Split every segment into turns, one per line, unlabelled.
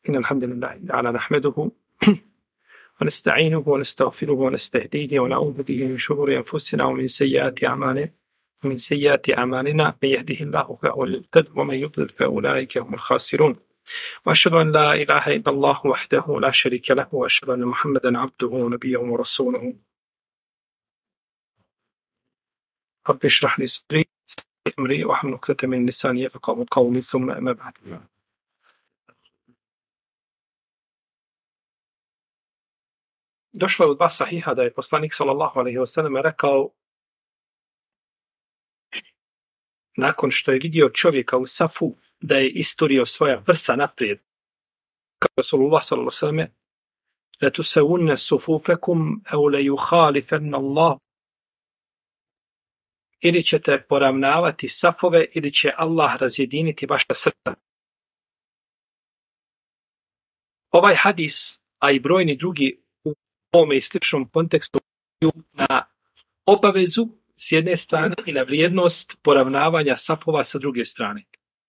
إن الحمد لله تعالى نحمده ونستعينه ونستغفره ونستهديه ونعوذ به من شرور أنفسنا ومن سيئات أعمالنا من يهده الله فهو المهتد ومن يضلل فأولئك هم الخاسرون. وأشهد أن لا إله إلا الله وحده لا شريك له وأشهد أن محمدا عبده ونبيه ورسوله. رب اشرح لي صدري أمري واحلل عقدة من لساني يفقهوا قولي ثم أما بعد. Došlo je u dva sahiha da je poslanik sallallahu alejhi ve sellem rekao, nakon što je vidio čovjeka u safu da je isturio svoja prsa naprijed, kao Rasulullah sallallahu alejhi ve sellem, la tusawunna sufufekum aw la yukhalifan Allah, ili ćete poravnavati safove ili će Allah razjediniti vaša srca. Ovaj hadis, a i brojni drugi u ovome i sličnom kontekstu na obavezu s jedne strane i na vrijednost poravnavanja safova sa druge strane.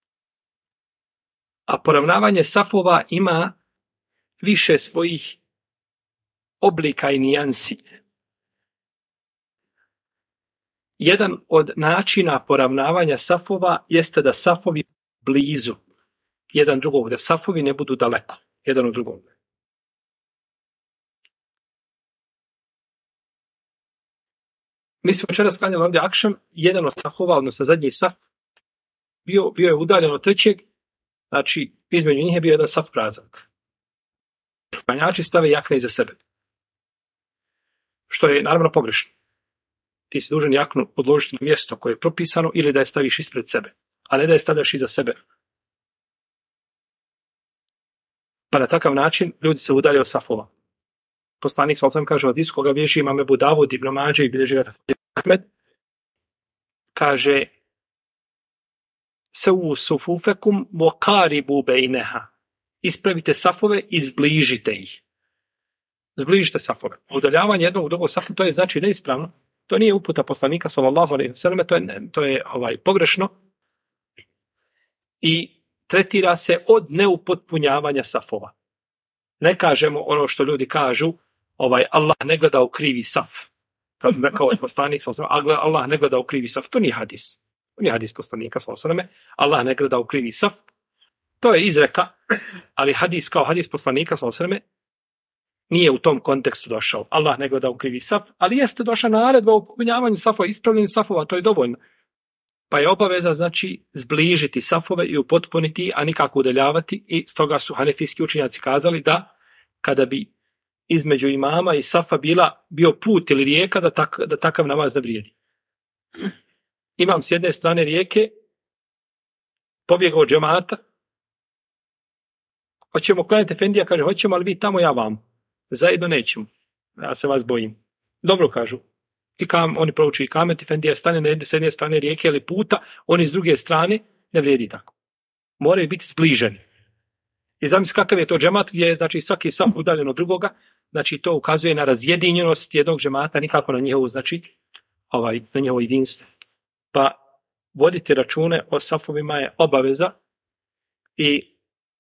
A poravnavanje safova ima više svojih oblika i nijansi. Jedan od načina poravnavanja safova jeste da safovi blizu jedan drugog, da safovi ne budu daleko jedan od drugog. Mi smo večeras klanjali ovdje akšam, jedan od safova, odnosno zadnji saf, bio je udaljen od trećeg, znači između njih je bio jedan saf prazan. Klanjači stave jakne iza sebe, što je naravno pogrešno. Ti si dužan jaknu odložiti na mjesto koje je propisano ili da je staviš ispred sebe, a ne da je stavljaš iza sebe. Pa na takav način ljudi se udalje od safova. Poslanik sallallahu kaže od hadisu koga bilježi imam Ebu Davud, Ibn Mađe i bilježi ga Ahmed, kaže sawu sufufekum wa qaribu bejneha, ispravite safove i zbližite ih. Zbližite safove. Udaljavanje jednog u drugog safu, to je znači neispravno. To nije uputa poslanika sallallahu alejhi ve selleme, to je pogrešno i tretira se od neupotpunjavanja safova. Ne kažemo ono što ljudi kažu, Allah ne gleda u krivi saf. Kao rekao je poslanik sallallahu alejhi ve selleme, Allah ne gleda u krivi saf. To nije hadis. To nije hadis poslanika sallallahu alejhi ve selleme. Allah ne gleda u krivi saf. To je izreka, ali hadis kao hadis poslanika sallallahu alejhi ve selleme nije u tom kontekstu došao. Allah ne gleda u krivi saf, ali jeste došla naredba o popunjavanju safova, ispravljanju safova, to je dovoljno. Pa je obaveza, znači, zbližiti safove i upotpuniti, a nikako udaljavati, i stoga su hanefijski učenjaci kazali da kada bi između imama i safa bio put ili rijeka, da takav namaz ne vrijedi. Imam s jedne strane rijeke, pobjegao od džemata, hoćemo klanjati efendija, kaže, hoćemo, ali vi tamo, ja vam. Zajedno nećemo. Ja se vas bojim. Dobro kažu. Oni prouči i kamet, efendija stane s jedne strane rijeke ili puta, oni s druge strane, ne vrijedi tako. Moraju biti zbliženi. I zamisli kakav je to džemat, gdje je, znači, svaki saf udaljen od drugoga, znači to ukazuje na razjedinjenost jednog džemata, nikako na njihovu, znači, na njihovo jedinstvo. Pa voditi račune o safovima je obaveza i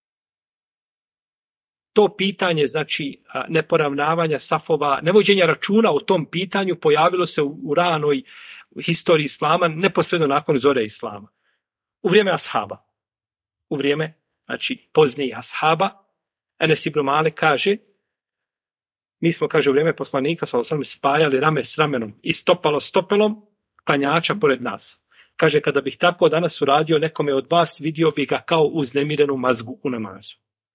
to pitanje, znači, neporavnavanja safova, nevođenja računa o tom pitanju pojavilo se u ranoj historiji islama, neposredno nakon zore islama. U vrijeme ashaba. U vrijeme, znači, poznijih ashaba, Enes ibn Malik kaže, mi smo, kaže, u vrijeme poslanika spajali rame s ramenom i stopalo stopelom klanjača pored nas. Kaže, kada bih tako danas uradio nekome od vas, vidio bih ga kao uznemirenu mazgu u namazu.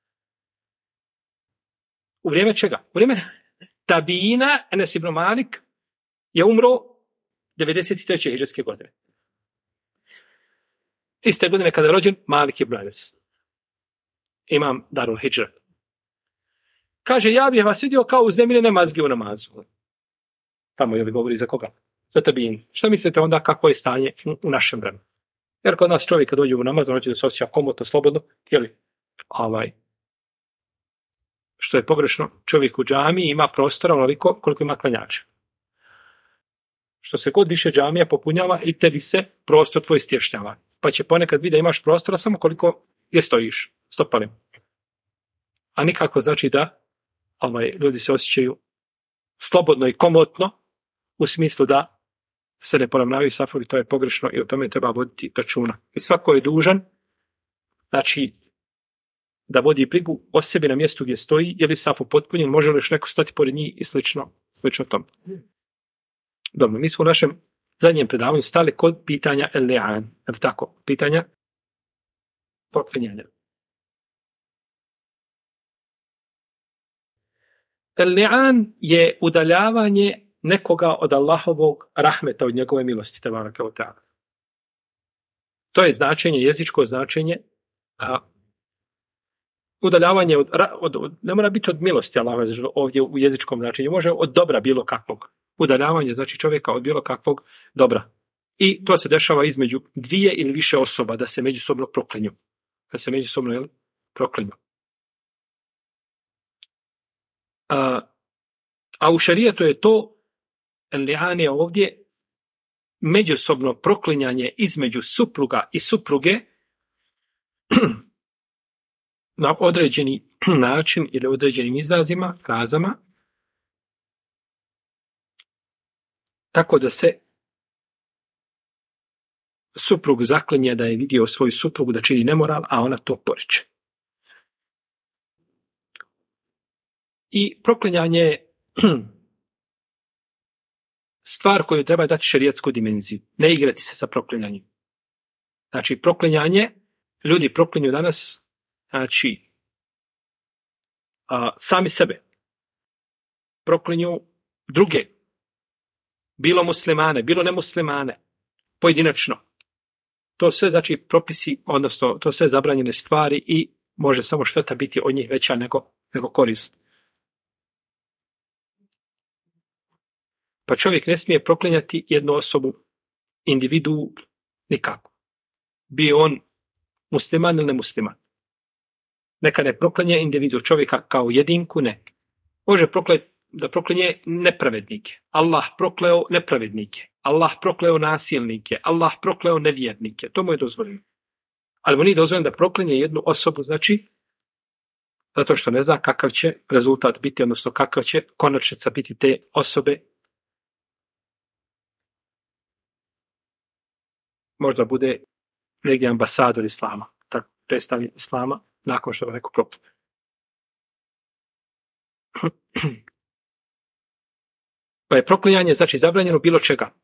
U vrijeme čega? U vrijeme tabina, Enes ibn Malik je umro 93. hidžretske godine. Iste godine kada je rođen Malik ibn Anas, imam Darul Hidžra. Kaže, ja bih vas vidio kao uznemirene mazge u namazu. Tamo je govori za koga? Za tabin. Šta mislite onda kako je stanje u našem vremenu? Jer kod nas čovjek kad dođe u namaz, on će da se osjeća komotno, slobodno, jeli? Što je pogrešno, čovjek u džamiji ima prostora onoliko koliko ima klanjača. Što se god više džamija popunjava i tebi se prostor tvoj stješnjava. Pa će ponekad vidjeti da imaš prostora samo koliko je stojiš, stopalim. a nikako znači da ljudi se osjećaju slobodno i komotno u smislu da se ne poravnavaju safovi, to je pogrešno i o tome treba voditi računa. I svako je dužan, znači, da vodi brigu o sebi na mjestu gdje stoji, je li saf upotpunjen, može li još neko stati pored njih i slično tome. Dobro, mi smo u našem zadnjem predavanju stali kod pitanja el-li'an, je tako? Pitanja proklinjanja. El-li'an je udaljavanje nekoga od Allahovog rahmeta, od njegove milosti, tebaraka wa ta'ala. To je značenje, jezičko značenje, udaljavanje ne mora biti od milosti Allaha ovdje u jezičkom značenju, može od dobra bilo kakvog. Udaljavanje znači čovjeka od bilo kakvog dobra. I to se dešava između dvije ili više osoba da se međusobno proklinju. A u šerijetu je to li'an je ovdje međusobno proklinjanje između supruga i supruge na određeni način ili određenim izrazima, frazama, tako da se suprug zaklinje da je vidio svoju suprugu da čini nemoral, a ona to poriče. I proklinjanje je stvar koju treba dati šerijetsku dimenziju. Ne igrati se sa proklinjanjem. Znači, proklinjanje, ljudi proklinju danas, znači, sami sebe. Proklinju druge. Bilo muslimane, bilo nemuslimane. Pojedinačno. To sve znači propisi, odnosno to sve zabranjene stvari i može samo šteta biti od njih veća nego korist. Pa čovjek ne smije proklinjati jednu osobu, individu, nikako. Bio on musliman ili nemusliman. Neka ne proklinje individu čovjeka kao jedinku, ne. Može da proklinje nepravednike. Allah prokleo nepravednike. Allah prokleo nasilnike. Allah prokleo nevjernike. To mu je dozvoljeno. Ali mu nije dozvoljeno da proklinje jednu osobu, znači, zato što ne zna kakav će rezultat biti, odnosno kakav će konačnica biti te osobe. Možda bude negdje ambasador islama, tako predstavnik islama, nakon što ga neko proklinje. Pa je proklinjanje, znači, zabranjeno bilo čega.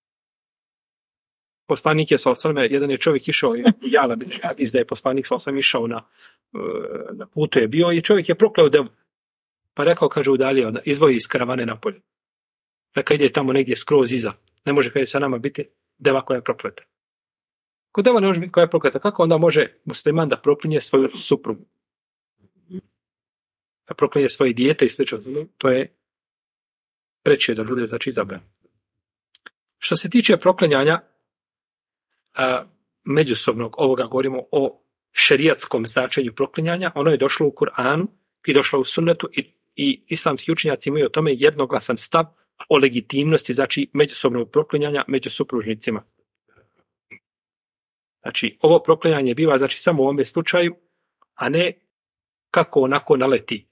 Poslanik je jedan je čovjek išao, Jala bin Hadis, da je poslanik išao na putu je bio i čovjek je prokleo devu. Pa rekao, kaže, udalio, izvoji iz karavane napolje. Neka ide tamo negdje skroz iza. Ne može kada sa nama biti deva koja je prokleta. Kod deva ne može biti koja je prokleta. Kako onda može musliman da proklinje svoju suprugu? Da proklinje svoje dijete i slično. To je preče da bude, znači, zabran. Što se tiče proklinjanja međusobnog, ovoga govorimo o šerijatskom značenju proklinjanja, ono je došlo u Kur'anu i došlo u sunnetu i islamski učenjaci imaju o tome jednoglasan stav o legitimnosti, znači, međusobnog proklinjanja među supružnicima. Znači, ovo proklinjanje biva, znači, samo u ovome slučaju, a ne kako onako naleti.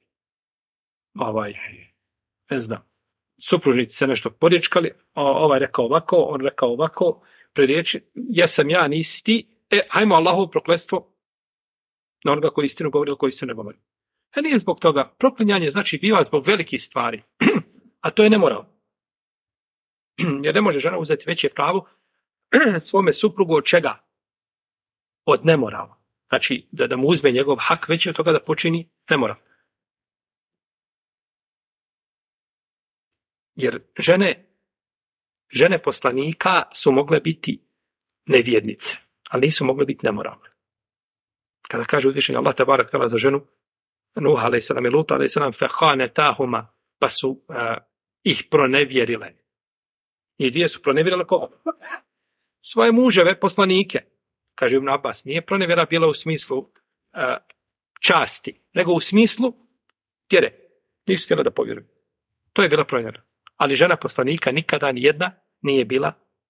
Ne znam, supružnici se nešto porječkali, ovaj rekao ovako, on rekao ovako, preriječi, jesam ja, nisi ti, hajmo Allahovo prokletstvo na onoga koji istinu govori ili koji istinu ne govori. Nije zbog toga. Proklinjanje znači biva zbog velikih stvari, a to je nemoral. Jer ne može žena uzeti veće pravo svome suprugu od čega? Od nemorala. Znači, da mu uzme njegov hak veći od toga da počini nemoral. Jer žene poslanika su mogle biti nevjernice, ali nisu mogle biti nemoralne. Kada kaže uzvišenje Allah tebarak tala za ženu Nuh a.s. i Lut a.s. fehanetahuma, pa su ih pronevjerile. I dvije su pronevjerile svoje muževe poslanike. Kaže Ibn Abbas, nije pronevjera bila u smislu časti, nego u smislu vjere. Nisu htjela da povjeruju. To je bila pronevjera. Ali žena poslanika nikada nijedna nije bila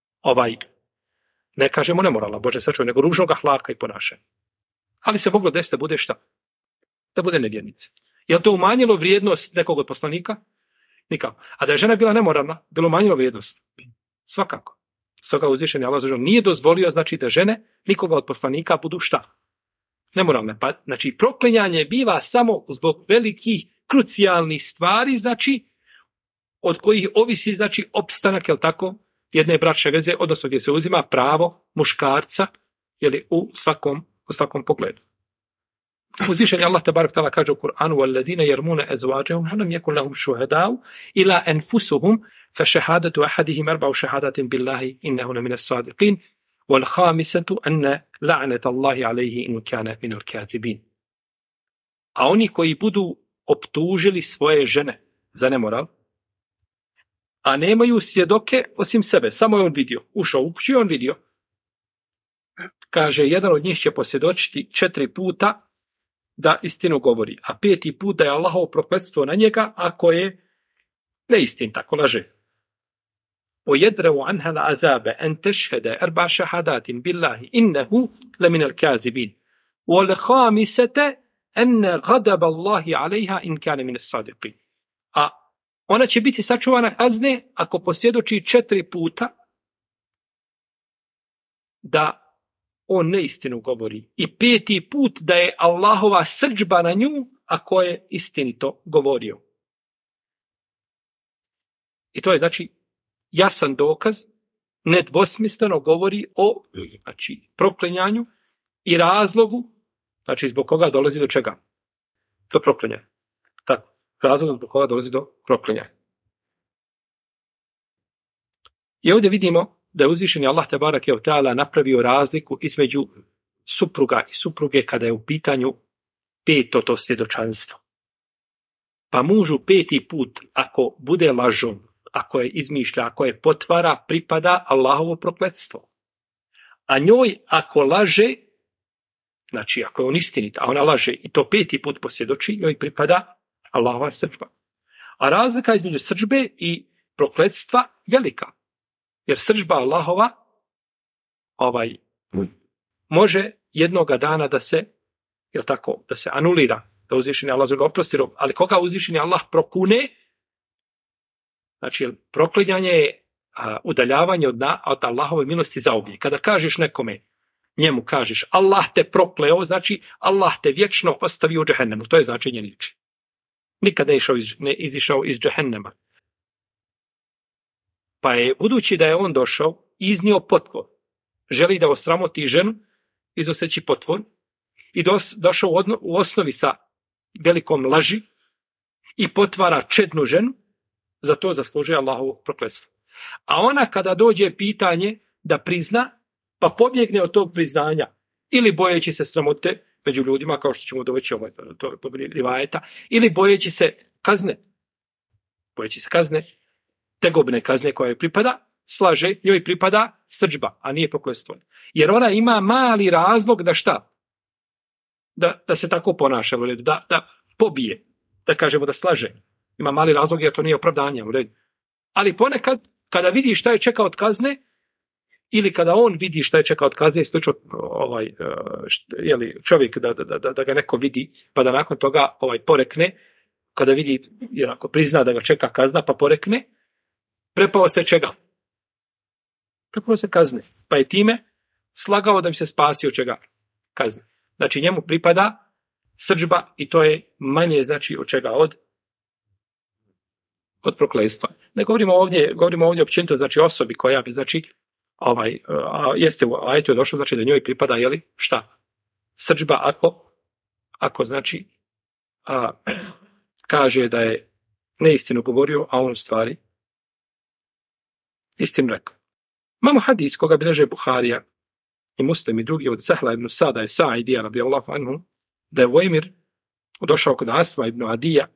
ne kažemo nemoralna, Bože sačuvaj, nego ružnog ahlaka i ponašanja. Ali se moglo desiti da bude šta? Da bude nevjernica. Je li to umanjilo vrijednost nekog od poslanika? Nikako. A da je žena bila nemoralna, bilo umanjilo vrijednost? Svakako. Stoga uzvišeni Allah nije dozvolio, znači, da žene nikoga od poslanika budu šta? Nemoralne. Pa, znači, proklinjanje biva samo zbog velikih krucijalnih stvari, znači, od kojih ovisi, znači, opstanak, jel tako, jedne bračne veze, odnosno gdje se uzima pravo muškarca, jeli, u svakom pogledu. Uzvišeni Allah tabarak ta'ala kaže u Kur'anu: وَالَّذِينَ يَرْمُونَ أَزْوَاجَهُمْ وَلَمْ يَكُنْ لَهُمْ شُهَدَاءُ إِلَّا أَنفُسُهُمْ فَشَهَادَةُ أَحَدِهِمْ أَرْبَعُ شَهَادَاتٍ بِاللَّهِ إِنَّهُ لَمِنَ الصَّادِقِينَ وَالْخَامِسَةُ أَنَّ لَعْنَةَ اللَّهِ عَلَيْهِ إِنْ كَانَ مِنَ الْكَاذِبِينَ. A oni koji budu optužili svoje žene za nemoral, a nemaju svjedoke osim sebe, samo je on vidio, ušao u kuću i on vidio. Kaže, jedan od njih će posvjedočiti 4 puta da istinu govori, a 5. put da je Allahovo prokletstvo na njega ako je neistin, tako laže. وَيَدْرَوْ عَنْهَا الْعَذَابَ أَنْ تَشْهَدَ 4 شَهَادَاتٍ بِاللَّهِ إِنَّهُ لَمِنَ الْكَاذِبِينَ وَالْخَامِسَةَ أَنَّ غَضَبَ اللَّهِ عَلَيْهَا إِنْ كَانَ مِنَ الصَّادِقِينَ. A ona će biti sačuvana kazne ako posvjedoči 4 puta da on neistinu govori. I 5. put da je Allahova srdžba na nju ako je istinito govorio. I to je, znači, jasan dokaz, nedvosmisleno govori o, znači, proklinjanju i razlogu, znači, zbog koga dolazi do čega? Do proklinjanja. Tako, razlog zbog koga dolazi do proklinjanja. I ovdje vidimo da je uzvišeni Allah tebareke ve taala napravio razliku između supruga i supruge kada je u pitanju 5. to svjedočanstvo. Pa mužu 5. put, ako bude lažom, ako je izmišlja, ako je potvara, pripada Allahovo prokletstvo. A njoj ako laže, znači ako je on istinit, a ona laže i to 5. put posvjedoči, njoj pripada Allahova srdžba. A razlika između srdžbe i prokletstva velika. Jer srdžba Allahova može jednoga dana da se, jel tako, da se anulira, da uzvišeni Allah ga oprosti, ali koga uzvišeni Allah prokune, znači proklinjanje je udaljavanje od Allahove milosti zauvijek. Kada kažeš nekome, njemu kažeš Allah te prokleo, znači Allah te vječno ostavio u džehennemu. To je značenje riječi. Nikad ne izišao iz džehennema. Pa je, budući da je on došao, iznio potvor, želi da osramoti ženu, iznoseći potvor, i došao u osnovi sa velikom laži i potvara čednu ženu, za to zaslužuje Allahovo prokletstvo. A ona kada dođe pitanje da prizna, pa pobjegne od tog priznanja, ili bojeći se sramote među ljudima, kao što ćemo doći to rivajeta, ili bojeći se kazne, tegobne kazne koja joj pripada, slaže, njoj pripada srdžba, a nije prokletstvo. Jer ona ima mali razlog da šta? Da se tako ponaša, da pobije, da kažemo da slaže. Ima mali razlog jer to nije opravdanje. Ali ponekad, kada vidi šta je čeka od kazne, ili kada on vidi šta je čeka od kazne, slično čovjek da ga neko vidi, pa da nakon toga porekne, kada vidi, jer ako prizna da ga čeka kazna, pa porekne, prepao se čega? Prepao se kazne. Pa je time slagao da bi se spasio čega? Kazne. Znači njemu pripada srdžba i to je manje, znači, od čega? Od prokletstva. Ne govorimo ovdje općenito, znači osobi koja bi, znači, jeste u ajetu je došlo, znači da njoj pripada, jeli, šta? Srdžba ako znači, kaže da je neistinu govorio, a on u stvari istinu rekao. Imamo hadis koga bilježe Buharija i Muslim i drugi od Sahla ibn Sada i Sa'idija radijallahu anhu, da je Vojmir došao kod Asma ibn Adija,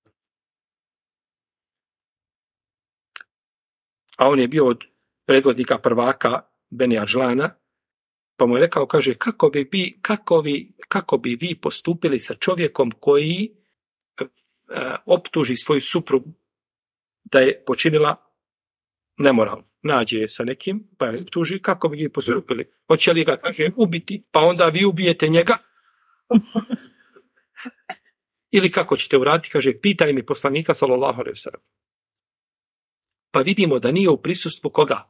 a on je bio od predvodnika prvaka Beni Adžlana, pa mu je rekao, kaže, kako bi vi postupili sa čovjekom koji optuži svoju suprugu da je počinila nemoral. Nađe je sa nekim, pa je optuži, kako bi vi postupili? Hoće li ga, kaže, ubiti, pa onda vi ubijete njega? Ili kako ćete uraditi, kaže, pitaj mi poslanika, sallallahu alejhi ve sellem. Pa vidimo da nije u prisustvu koga?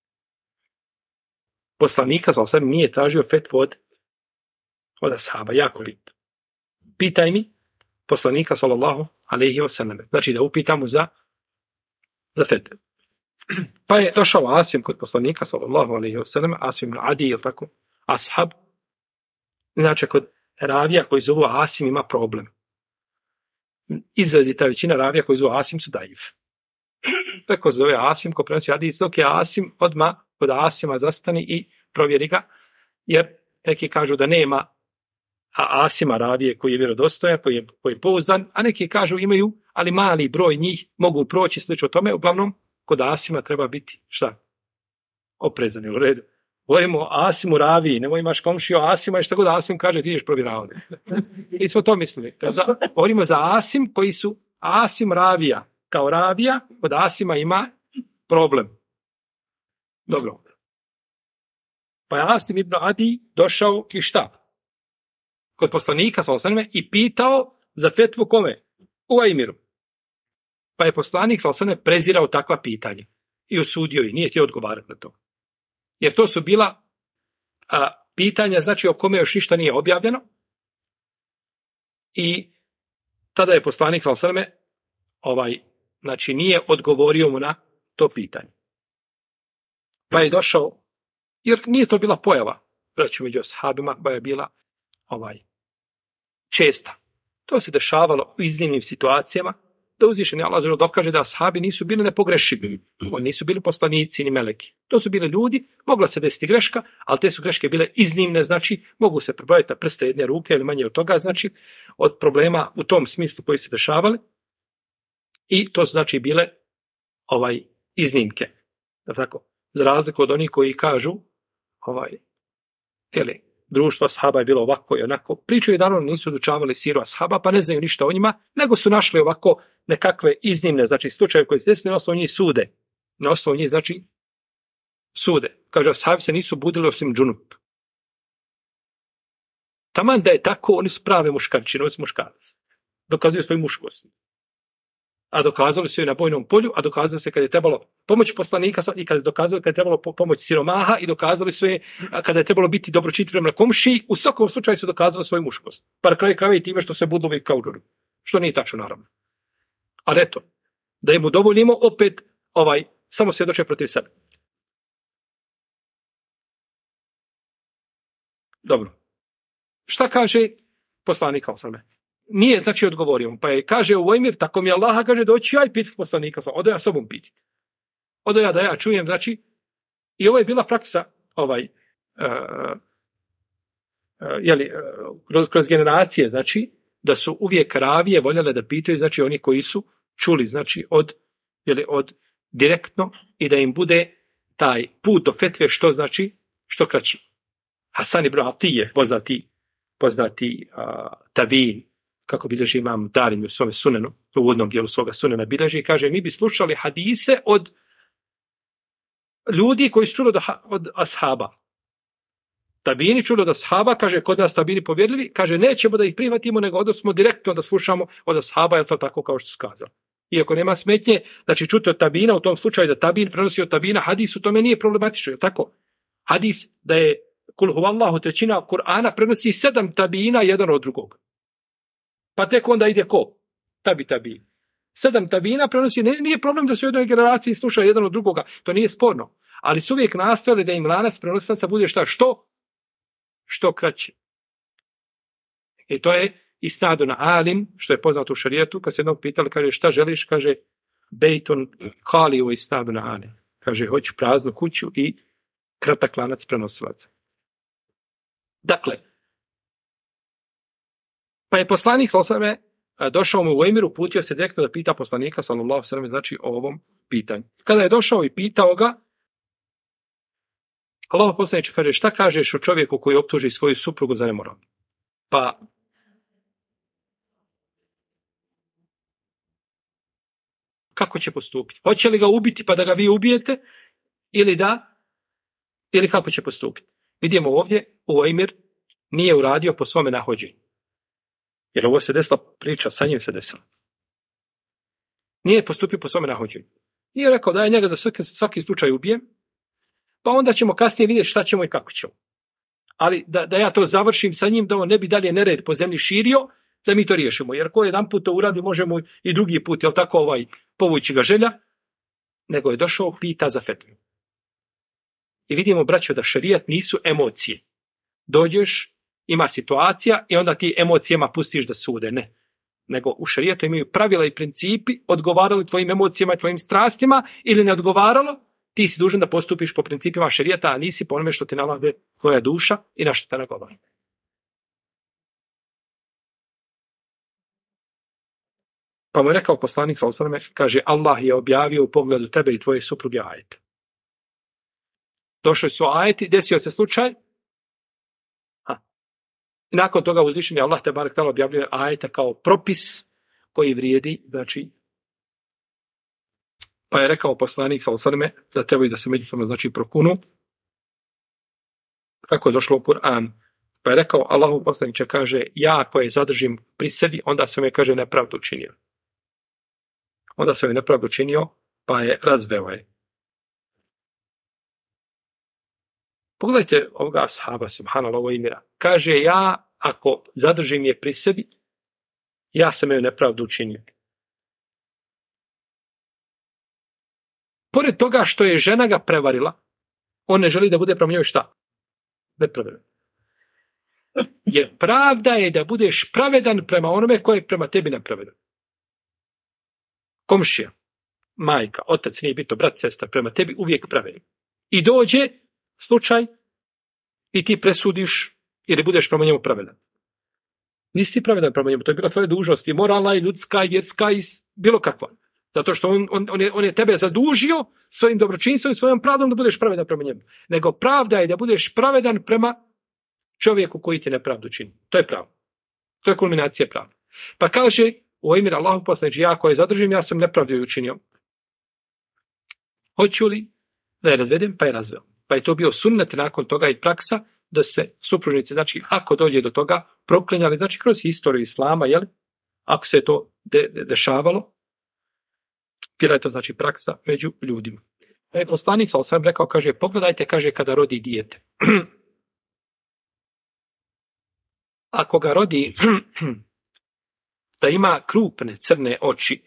Poslanika, sallallahu alejhi ve sellem, nije tražio fetvu od ashaba, jako bitno. Pitaj mi poslanika, sallallahu alejhi ve sellem. Znači da upitamo za fetvu. Pa je došao Asim kod poslanika, sallallahu alejhi ve sellem, Asim ibn Adi, je tako? Ashab. Znači, kod ravija koji zovu Asim ima problem. Izrazita većina ravija koji zovu Asim su daif. Tako zove Asim, ko prenosi hadis, dok je Asim, odmah kod Asima zastani i provjeri ga, jer neki kažu da nema Asima ravije koji je vjerodostojan, koji je pouzdan, a neki kažu imaju, ali mali broj njih mogu proći slično tome. Uglavnom, kod Asima treba biti, šta? Oprezan u redu. Govorimo o Asimu raviji, nemoj imaš komšiju Asima i šta god Asim kaže, ti ideš provjeravati. I smo to mislili. Govorimo za Asim koji su Asim ravija. Kao ravija, kod Asima ima problem. Dobro. Pa je Asim ibn Adi došao i šta? Kod poslanika, sallallahu alejhi ve sellem, i pitao za fetvu kome? Uajmiru. Pa je poslanik, sallallahu alejhi ve sellem, prezirao takva pitanja. I osudio ih, nije htio odgovarati na to. Jer to su bila pitanja, znači o kome još ništa nije objavljeno. I tada je poslanik, sallallahu alejhi ve sellem, znači nije odgovorio mu na to pitanje. Pa je došao, jer nije to bila pojava, braćo među ashabima, pa je bila česta. To se dešavalo u iznimnim situacijama, da uzvišeni Allah dokaže da ashabi nisu bili nepogrešivi. Oni nisu bili poslanici ni meleki. To su bili ljudi, mogla se desiti greška, ali te su greške bile iznimne, znači mogu se prebrojiti na prste jedne ruke ili manje od toga, znači od problema u tom smislu koji se dešavali. I to su znači bile iznimke. Tako, za razliku od onih koji kažu društvo ashaba je bilo ovako i onako. Pričaju da oni nisu izučavali siru ashaba, pa ne znaju ništa o njima, nego su našli ovako nekakve iznimne, znači slučaje koji se desili, na osnovu njih sude. Na osnovu njih, znači, sude. Kaže, ashabi se nisu budili osim džunup. Taman da je tako, oni su prave muškarčine, oni su muškarac. Dokazuju svoju muškost. A dokazali su je na bojnom polju, a dokazali se kada je trebalo pomoć poslanika i kada je dokazali kada je trebalo pomoć siromaha i dokazali su je kada je trebalo biti dobročiniti prema komšiji, u svakom slučaju su dokazali svoju muškost. Pa na kraju krajeva i time što se budu uvijek kao džunup. Što nije tačno, naravno. Ali eto, da im udovoljimo opet samo svjedoče protiv sebe. Dobro. Šta kaže poslanik Salome? Nije, znači, odgovorio. Pa je, kaže Uajmir, tako mi Allaha, kaže, doći ja i pitati poslanika. Odo ja sobom pitati. Odo ja da ja čujem, znači, i ovo je bila praksa, kroz generacije, znači, da su uvijek ravije voljele da pitaju, znači, oni koji su čuli, znači, od direktno i da im bude taj put do fetve što znači, što kraći. Hasan ibn Atije, poznati tabin, kako bilježi imam Darim u svome sunenu, u uvodnom dijelu svoga sunena bilježi i kaže, mi bi slušali hadise od ljudi koji su čuli od ashaba. Tabini čuli od ashaba, kaže, kod nas tabini povjerljivi, kaže, nećemo da ih prihvatimo, nego odnosno direktno da slušamo od ashaba, je to tako kao što su kazali. Iako nema smetnje, znači čuti od tabina, u tom slučaju da tabin prenosi od tabina hadis, u tome nije problematično, je tako? Hadis da je kul huvallahu trećina Kur'ana prenosi 7 tabina jedan od drugog. Pa tek onda ide ko? Tabi. 7 tabina prenosi, nije problem da su u jednoj generaciji slušaju jedan od drugoga, to nije sporno. Ali su uvijek nastojali da im lanac prenosilaca bude šta? Što kraće. I to je isnadu na alim, što je poznato u šarijetu, kad se jednog pitali, kaže, šta želiš? Kaže, bejton kali u isnadu na alim. Kaže, hoću praznu kuću i kratak lanac prenosilaca. Dakle, pa je poslanik sallallahu došao mu u Emiru, uputio se direktno da pita poslanika sallallahu alejhi, znači o ovom pitanju. Kada je došao i pitao ga, Allahov poslanik kaže, šta kažeš o čovjeku koji optuži svoju suprugu za nemoral? Pa kako će postupiti? Hoće li ga ubiti pa da ga vi ubijete ili kako će postupiti? Vidimo ovdje, Emir nije uradio po svome nahođenju. Jer ovo se desila priča, sa njim se desila. Nije postupio po svome nahođenju. Nije rekao da ja njega za svaki slučaj ubijem, pa onda ćemo kasnije vidjeti šta ćemo i kako ćemo. Ali da ja to završim sa njim, da on ne bi dalje nered po zemlji širio, da mi to riješimo. Jer ko jedan put to uradi, možemo i drugi put, jel tako, povući ga želja, nego je došao, pita za fetvu. I vidimo, braćo, da šerijat nisu emocije. Dođeš, ima situacija i onda ti emocijama pustiš da sude. Ne. Nego u šerijatu imaju pravila i principi, odgovarali tvojim emocijama i tvojim strastima ili ne odgovaralo, ti si dužan da postupiš po principima šerijata, a nisi po onome što ti nalaže tvoja duša i na što te nagovara. Pa mu je rekao poslanik sallallahu alejhi ve sellem, kaže, Allah je objavio u pogledu tebe i tvoje supruge ajet. Došli su ajeti, desio se slučaj. I nakon toga uzvišen je Allah te barek tala objavljuje ajeta kao propis koji vrijedi, znači, pa je rekao poslanik sallallahu alejhi ve sellem da trebaju da se međusobno znači prokunu. Kako je došlo u Kur'an? Pa je rekao Allahu poslaniče, kaže, ja ako je zadržim pri sebi, onda sam je, kaže, nepravdu učinio. Onda sam je nepravdu učinio, pa je razveo je. Pogledajte ovoga ashaba, subhanallah, ovo imira. Kaže, ja ako zadržim je pri sebi, ja sam je nepravdu učinio. Pored toga što je žena ga prevarila, on ne želi da bude prema njoj šta? Nepravedan. Jer pravda je da budeš pravedan prema onome koji je prema tebi nepravedan. Komšija, majka, otac, nije bitno, brat, sestra, prema tebi uvijek pravedan. I dođe slučaj i ti presudiš ili budeš prema njemu pravedan. Nisi ti pravedan prema njemu, to je bila tvoja dužnost i moralna i ljudska i vjerska i bilo kakva. Zato što on je tebe zadužio svojim dobročinstvom i svojom pravdom da budeš pravedan prema njemu. Nego pravda je da budeš pravedan prema čovjeku koji ti nepravdu čini. To je pravo. To je kulminacija pravda. Pa kaže u ime Allahu poslanici, ja koje zadržim, ja sam nepravdu joj učinio. Hoću li da je razvedem? Pa je razveo. Pa je to bio sunnet nakon toga i praksa da se supružnici, znači ako dođe do toga, proklinjali, znači kroz historiju islama, jel? Ako se to dešavalo, bila je to znači praksa među ljudima. Poslanik sallallahu alejhi ve sellem rekao, kaže, pogledajte, kaže, kada rodi dijete. Ako ga rodi da ima krupne crne oči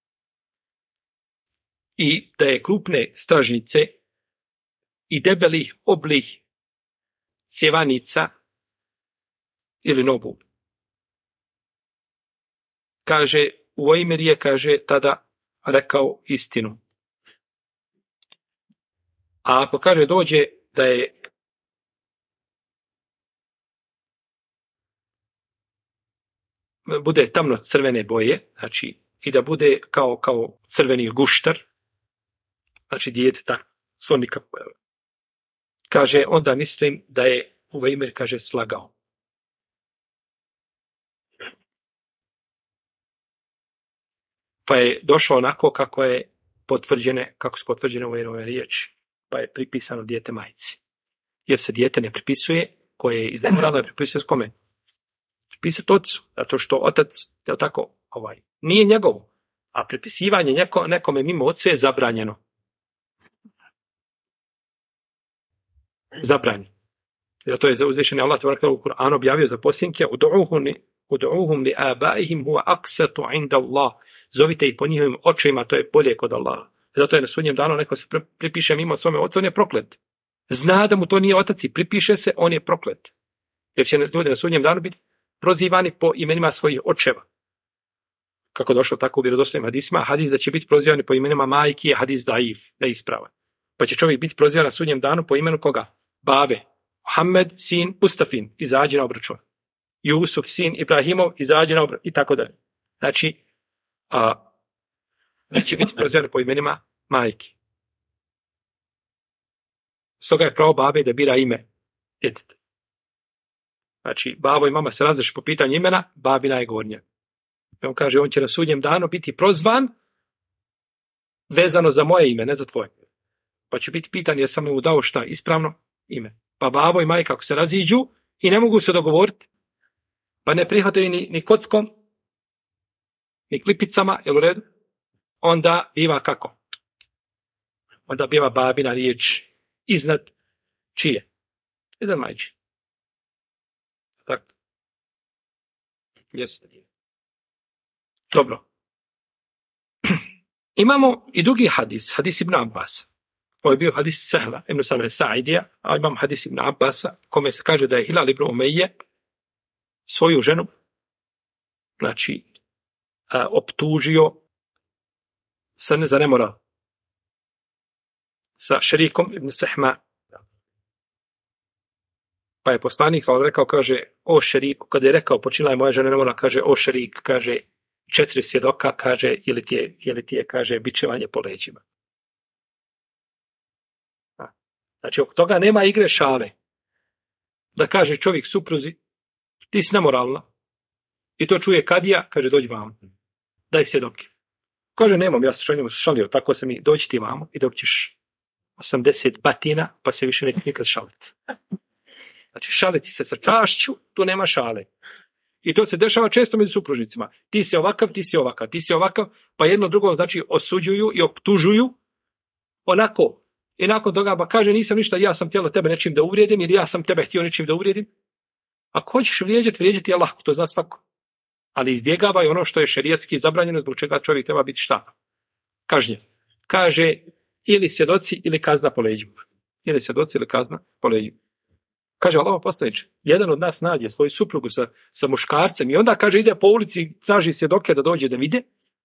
i da je krupne stražnice i debelih oblih cjevanica ili nobu. Kaže, u Ojmer je, kaže, tada rekao istinu. A ako kaže dođe da je bude tamno crvene boje, znači i da bude kao crveni guštar, znači dijete tako, sonika, kaže, onda mislim da je u Ojmer, kaže, slagao. Pa je došlo onako kako su potvrđene ove riječi. Pa je pripisano dijete majci. Jer se dijete ne pripisuje, koje je iznemoralo, ne pripisuje s kome? Pripisati ocu, zato što otac, je tako, nije njegovo. A pripisivanje nekome mimo ocu je zabranjeno. Zabranjeno. Zato je uzvišeni Allah u Kur'anu objavio za posljednike ud'uhum li abaihim huwa aqsatu inda Allah. Zovite ih po njihovim očima, to je bolje kod Allaha. Zato je na sudnjem danu neko se pripiše mimo svome oca, on je proklet. Zna da mu to nije otac i pripiše se, on je proklet. Jer će ljudi na sudnjem danu biti prozivani po imenima svojih očeva. Kako došlo tako u vjerodostojnim hadisima, hadis da će biti prozivani po imenima majki je hadis daif, neispravan. Pa će čovjek biti prozivan na sudnjem danu po imenu koga? Babe. Muhammed, sin Mustafin, izađi na obračun. Jusuf, sin Ibrahimov, izađi na obračun. I tako dalje. Znači, neće biti prozivani po imenima majki. Stoga je pravo babe da bira ime djeteta. Znači, babo i mama se različi po pitanju imena, babina je gornja. I on kaže, on će na sudnjem danu biti prozvan vezano za moje ime, ne za tvoje. Pa će biti pitan, jesam li mu dao šta ispravno ime. Pa babo i majka ako se raziđu i ne mogu se dogovoriti, pa ne prihvataju ni kockom, ni klipicama, jel u redu? Onda biva kako? Onda biva babina riječ iznad čije? Iznad majči. Tako. Jeste. Dobro. Imamo i drugi hadis, hadis Ibn Abbas. Ovo je bio hadis Sehla, Ibn Sa'idija, a imamo hadis Ibn Abbasa, kome se kaže da je Hilal ibn Umeije svoju ženu, znači, optužio za nemoral sa šerikom Ibn Sehma. Pa je poslanik rekao, kaže, o šeriku, kada je rekao, počinila je moja žena nemoral, kaže, o šerik, kaže, 4 svjedoka, kaže, ili ti je, kaže, bičevanje po leđima. Znači, oko toga nema igre šale. Da kaže čovjek supruzi, ti si nemoralna. I to čuje kadija, kaže, dođi vam, daj svjedoke. Kaže, nemam, ja se šalio, tako se mi, dođi ti vamo i dobćeš 80 batina, pa se više neće nikad šaliti. Znači, šaliti se sa čašću, tu nema šale. I to se dešava često među supružnicima. Ti si ovakav, ti si ovakav, ti si ovakav, pa jedno drugo, znači, osuđuju i optužuju onako. I nakon toga ba kaže, nisam ništa, ja sam htjela tebe nečim da uvrijedim, ili ja sam tebe htio nečim da uvrijedim. Ako hoćeš vrijeđati je lahko, to zna svako. Ali izbjegavaj ono što je šerijatski zabranjeno, zbog čega čovjek treba biti šta? Kažnjen. Kaže, ili svjedoci ili kazna po leđu. Ili svjedoci ili kazna po leđu. Kaže Allahov poslaniče, jedan od nas nađe svoju suprugu sa muškarcem i onda kaže ide po ulici, traži svjedoke da dođe da vide.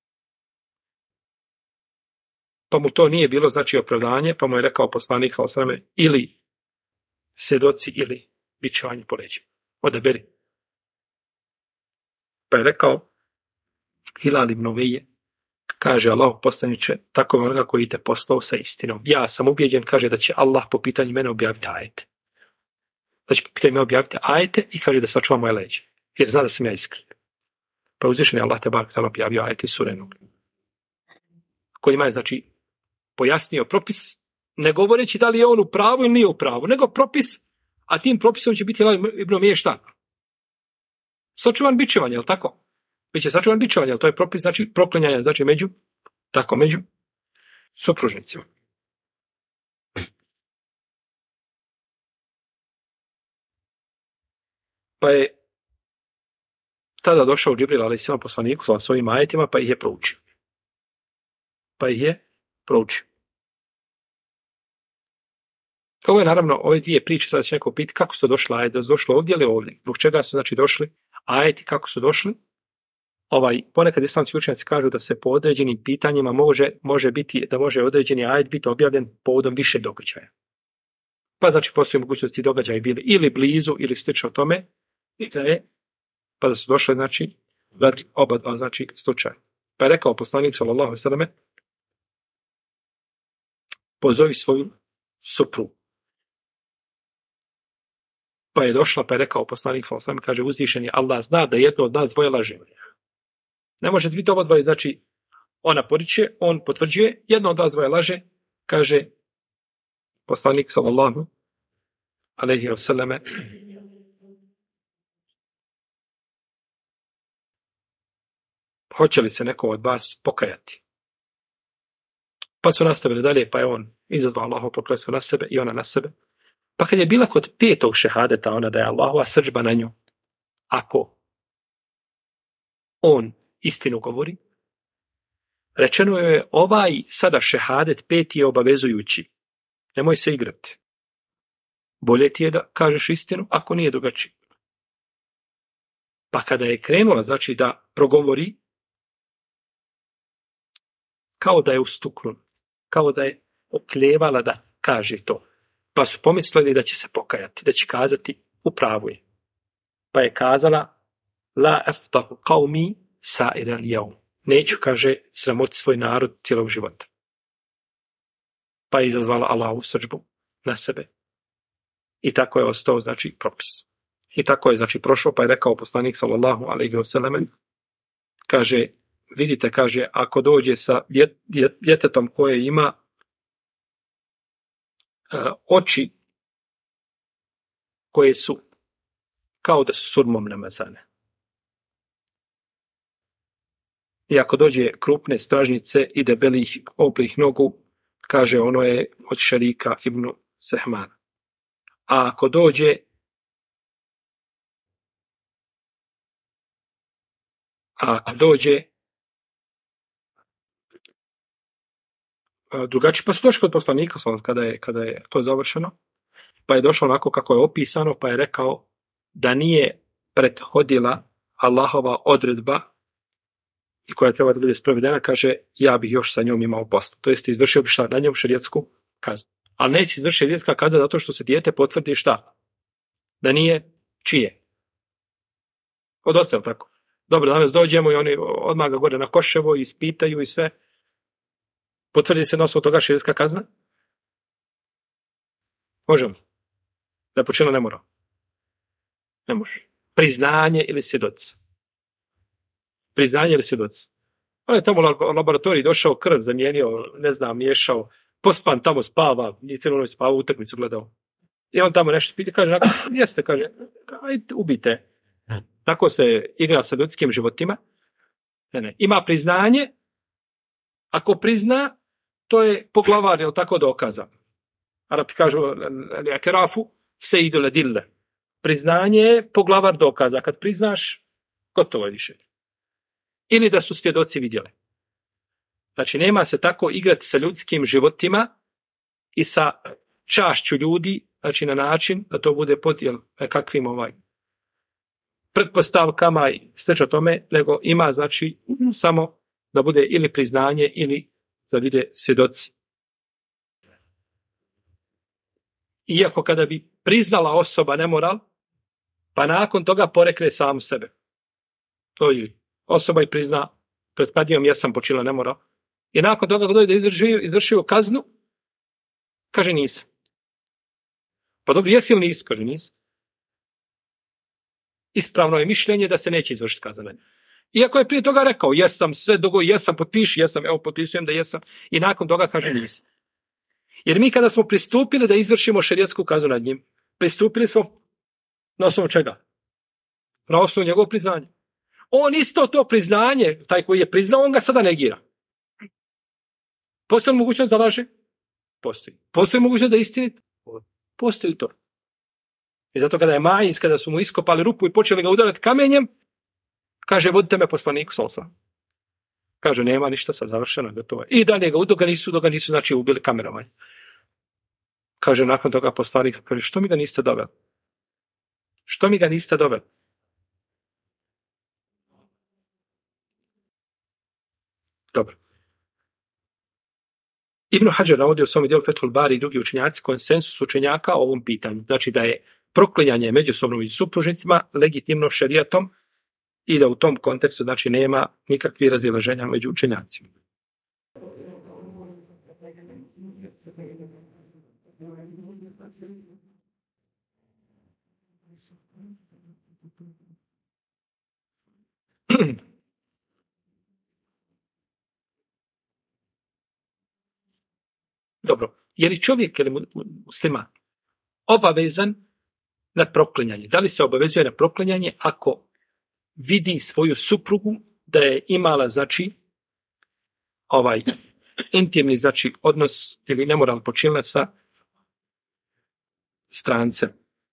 Pa mu to nije bilo znači opravdanje, pa mu je rekao poslanik ili svjedoci ili bičevanje po leđu. Odaberi. Pa je rekao Hilal ibn Umeije, kaže Allahov poslaniče, tako je onoga koji te poslao sa istinom. Ja sam ubijeđen, kaže da će Allah po pitanju mene objaviti ajete. Da će po pitanju mene objaviti ajete i kaže da sačuva moje leđe. Jer zna da sam ja iskren. Pa uzvišen je Allah te bar objavio ajete iz sure Nur, kojima je znači pojasnio propis, ne govoreći da li je on u pravu ili nije u pravu, nego propis, a tim propisom će biti Ibn Umeije šta? Sačuvan bičevanje, jel tako? Biće sačuvan bičevanje, jel to je propis, znači proklinjanje, znači među supružnicima. Pa je tada došao Džibril alejhiselam poslaniku sa svojim ajetima, pa ih je proučio. Ovo je naravno, ove dvije priče, sada će neko pitati kako su došli ajeti, da su došli ovdje ili ovdje, zbog čega su znači došli ajeti, kako su došli. Ponekad islamski učenjaci kažu da se po određenim pitanjima može biti, da može određeni ajet biti objavljen povodom više događaja. Pa znači postoji mogućnosti događaji bili ili blizu ili slično tome, pa da su došli znači oba dva znači slučaja. Pa je rekao poslanik sallallahu alejhi ve selleme, pozovi svoju suprugu. Pa je došla, pa je rekao poslanik sallallahu alejhi ve selleme, kaže uzvišeni Allah zna da jedno od nas dvoje laže. Ne može biti oba dvoje, znači ona poriče, on potvrđuje, jedno od vas dvoje laže, kaže poslanik sallallahu alejhi ve selleme, hoće li se neko od vas pokajati? Pa su nastavili dalje, pa je on izazvao Allahovo prokletstvo na sebe i ona na sebe. Pa kad je bila kod 5. šehadeta, ona da je Allahova srdžba na nju, ako on istinu govori, rečeno je ovaj sada šehadet 5. je obavezujući. Nemoj se igrati. Bolje ti je da kažeš istinu, ako nije drugačije. Pa kada je krenula, znači da progovori, kao da je ustuknula, kao da je okljevala da kaže to. Pa su pomislili da će se pokajati, da će kazati u pravu je. Pa je kazala la aftahu qaumi sa'iral yawm. Neću, kaže, sramoti svoj narod cijelog života. Pa je izazvala Allahovu srdžbu na sebe. I tako je ostao, znači, propis. I tako je, znači, prošlo, pa je rekao poslanik sallallahu alejhi ve sellem, kaže, vidite, kaže, ako dođe sa djetetom koje ima oči koje su kao da su surmom namazane. I ako dođe krupne stražnice i debelih oblih nogu, kaže ono je od Šarika ibn Sehmana. A ako dođe drugačije, pa su došli kod poslanika kada je to završeno, pa je došlo onako kako je opisano, pa je rekao da nije prethodila Allahova odredba i koja treba da bude sprovedena, kaže ja bih još sa njom imao posla. To jest izvršio bi šta na njom šerijetsku kaznu. Ali neće izvršiti šerijetska kazna zato što se dijete potvrdi šta? Da nije čije? Od oca, tako? Dobro, danas dođemo i oni odmah ga gore na Koševo i ispitaju i sve. Potvrdi se na osnovu toga šerijetska kazna? Možemo. Da je počinio ne mora. Ne može. Priznanje ili svjedoci. Priznanje ili svjedoci. On je tamo u laboratoriji došao, krv zamijenio, ne znam, miješao, pospan tamo spava, nije cijelo noć spavao, utakmicu gledao. I on tamo nešto pita, kaže, jeste, kaže, ajde, ubite. Tako se igra sa ljudskim životima. Ne. Ima priznanje, ako prizna, to je poglavar, je li tako dokaza. Arapi kažu, akerafu, se idu ledille. Priznanje je poglavar dokaza. Kad priznaš, gotovo je više. Ili da su svjedoci vidjeli. Znači, nema se tako igrati sa ljudskim životima i sa čašću ljudi, znači na način da to bude podjel kakvim pretpostavkama i slično tome, nego ima, znači, samo da bude ili priznanje ili da vide svjedoci. Iako kada bi priznala osoba nemoral, pa nakon toga porekne samu sebe. To je osoba i prizna, pred kadijom jesam počinila nemoral. I nakon toga kada dođe da izvršio kaznu, kaže nisam. Pa dobro, jesi ili nisi? Kaže nisam. Ispravno je mišljenje da se neće izvršiti kazna. Iako je prije toga rekao, jesam, sve dugo, jesam, potpiši, jesam, evo potpisujem da jesam. I nakon toga kaže nisam. Jer mi kada smo pristupili da izvršimo šerijetsku kaznu nad njim, pristupili smo na osnovu čega? Na osnovu njegovog priznanja. On isto to priznanje, taj koji je priznao, on ga sada negira. Postoji li mogućnost da laže? Postoji. Postoji mogućnost da je istinit? Postoji to. I zato kada je Majis, kada su mu iskopali rupu i počeli ga udarati kamenjem, kaže, vodite me poslaniku, kaže, nema ništa, sad završeno, gotovo. I dalje dok ga nisu znači ubili kamerovanje. Kaže, nakon toga poslanik, kaže, što mi ga niste doveli? Što mi ga niste doveli? Dobro. Ibn Hajar navodio u svom dijelu Fethul Bari i drugi učenjaci konsensus učenjaka o ovom pitanju. Znači da je proklinjanje međusobno i supružnicima legitimno šerijatom i da u tom kontekstu znači nema nikakvih razilaženja među učenjacima. Dobro, je li čovjek ili musliman obavezan na proklinjanje? Da li se obavezuje na proklinjanje ako vidi svoju suprugu da je imala, znači, intimni, znači, odnos ili nemoral počinila sa strancem?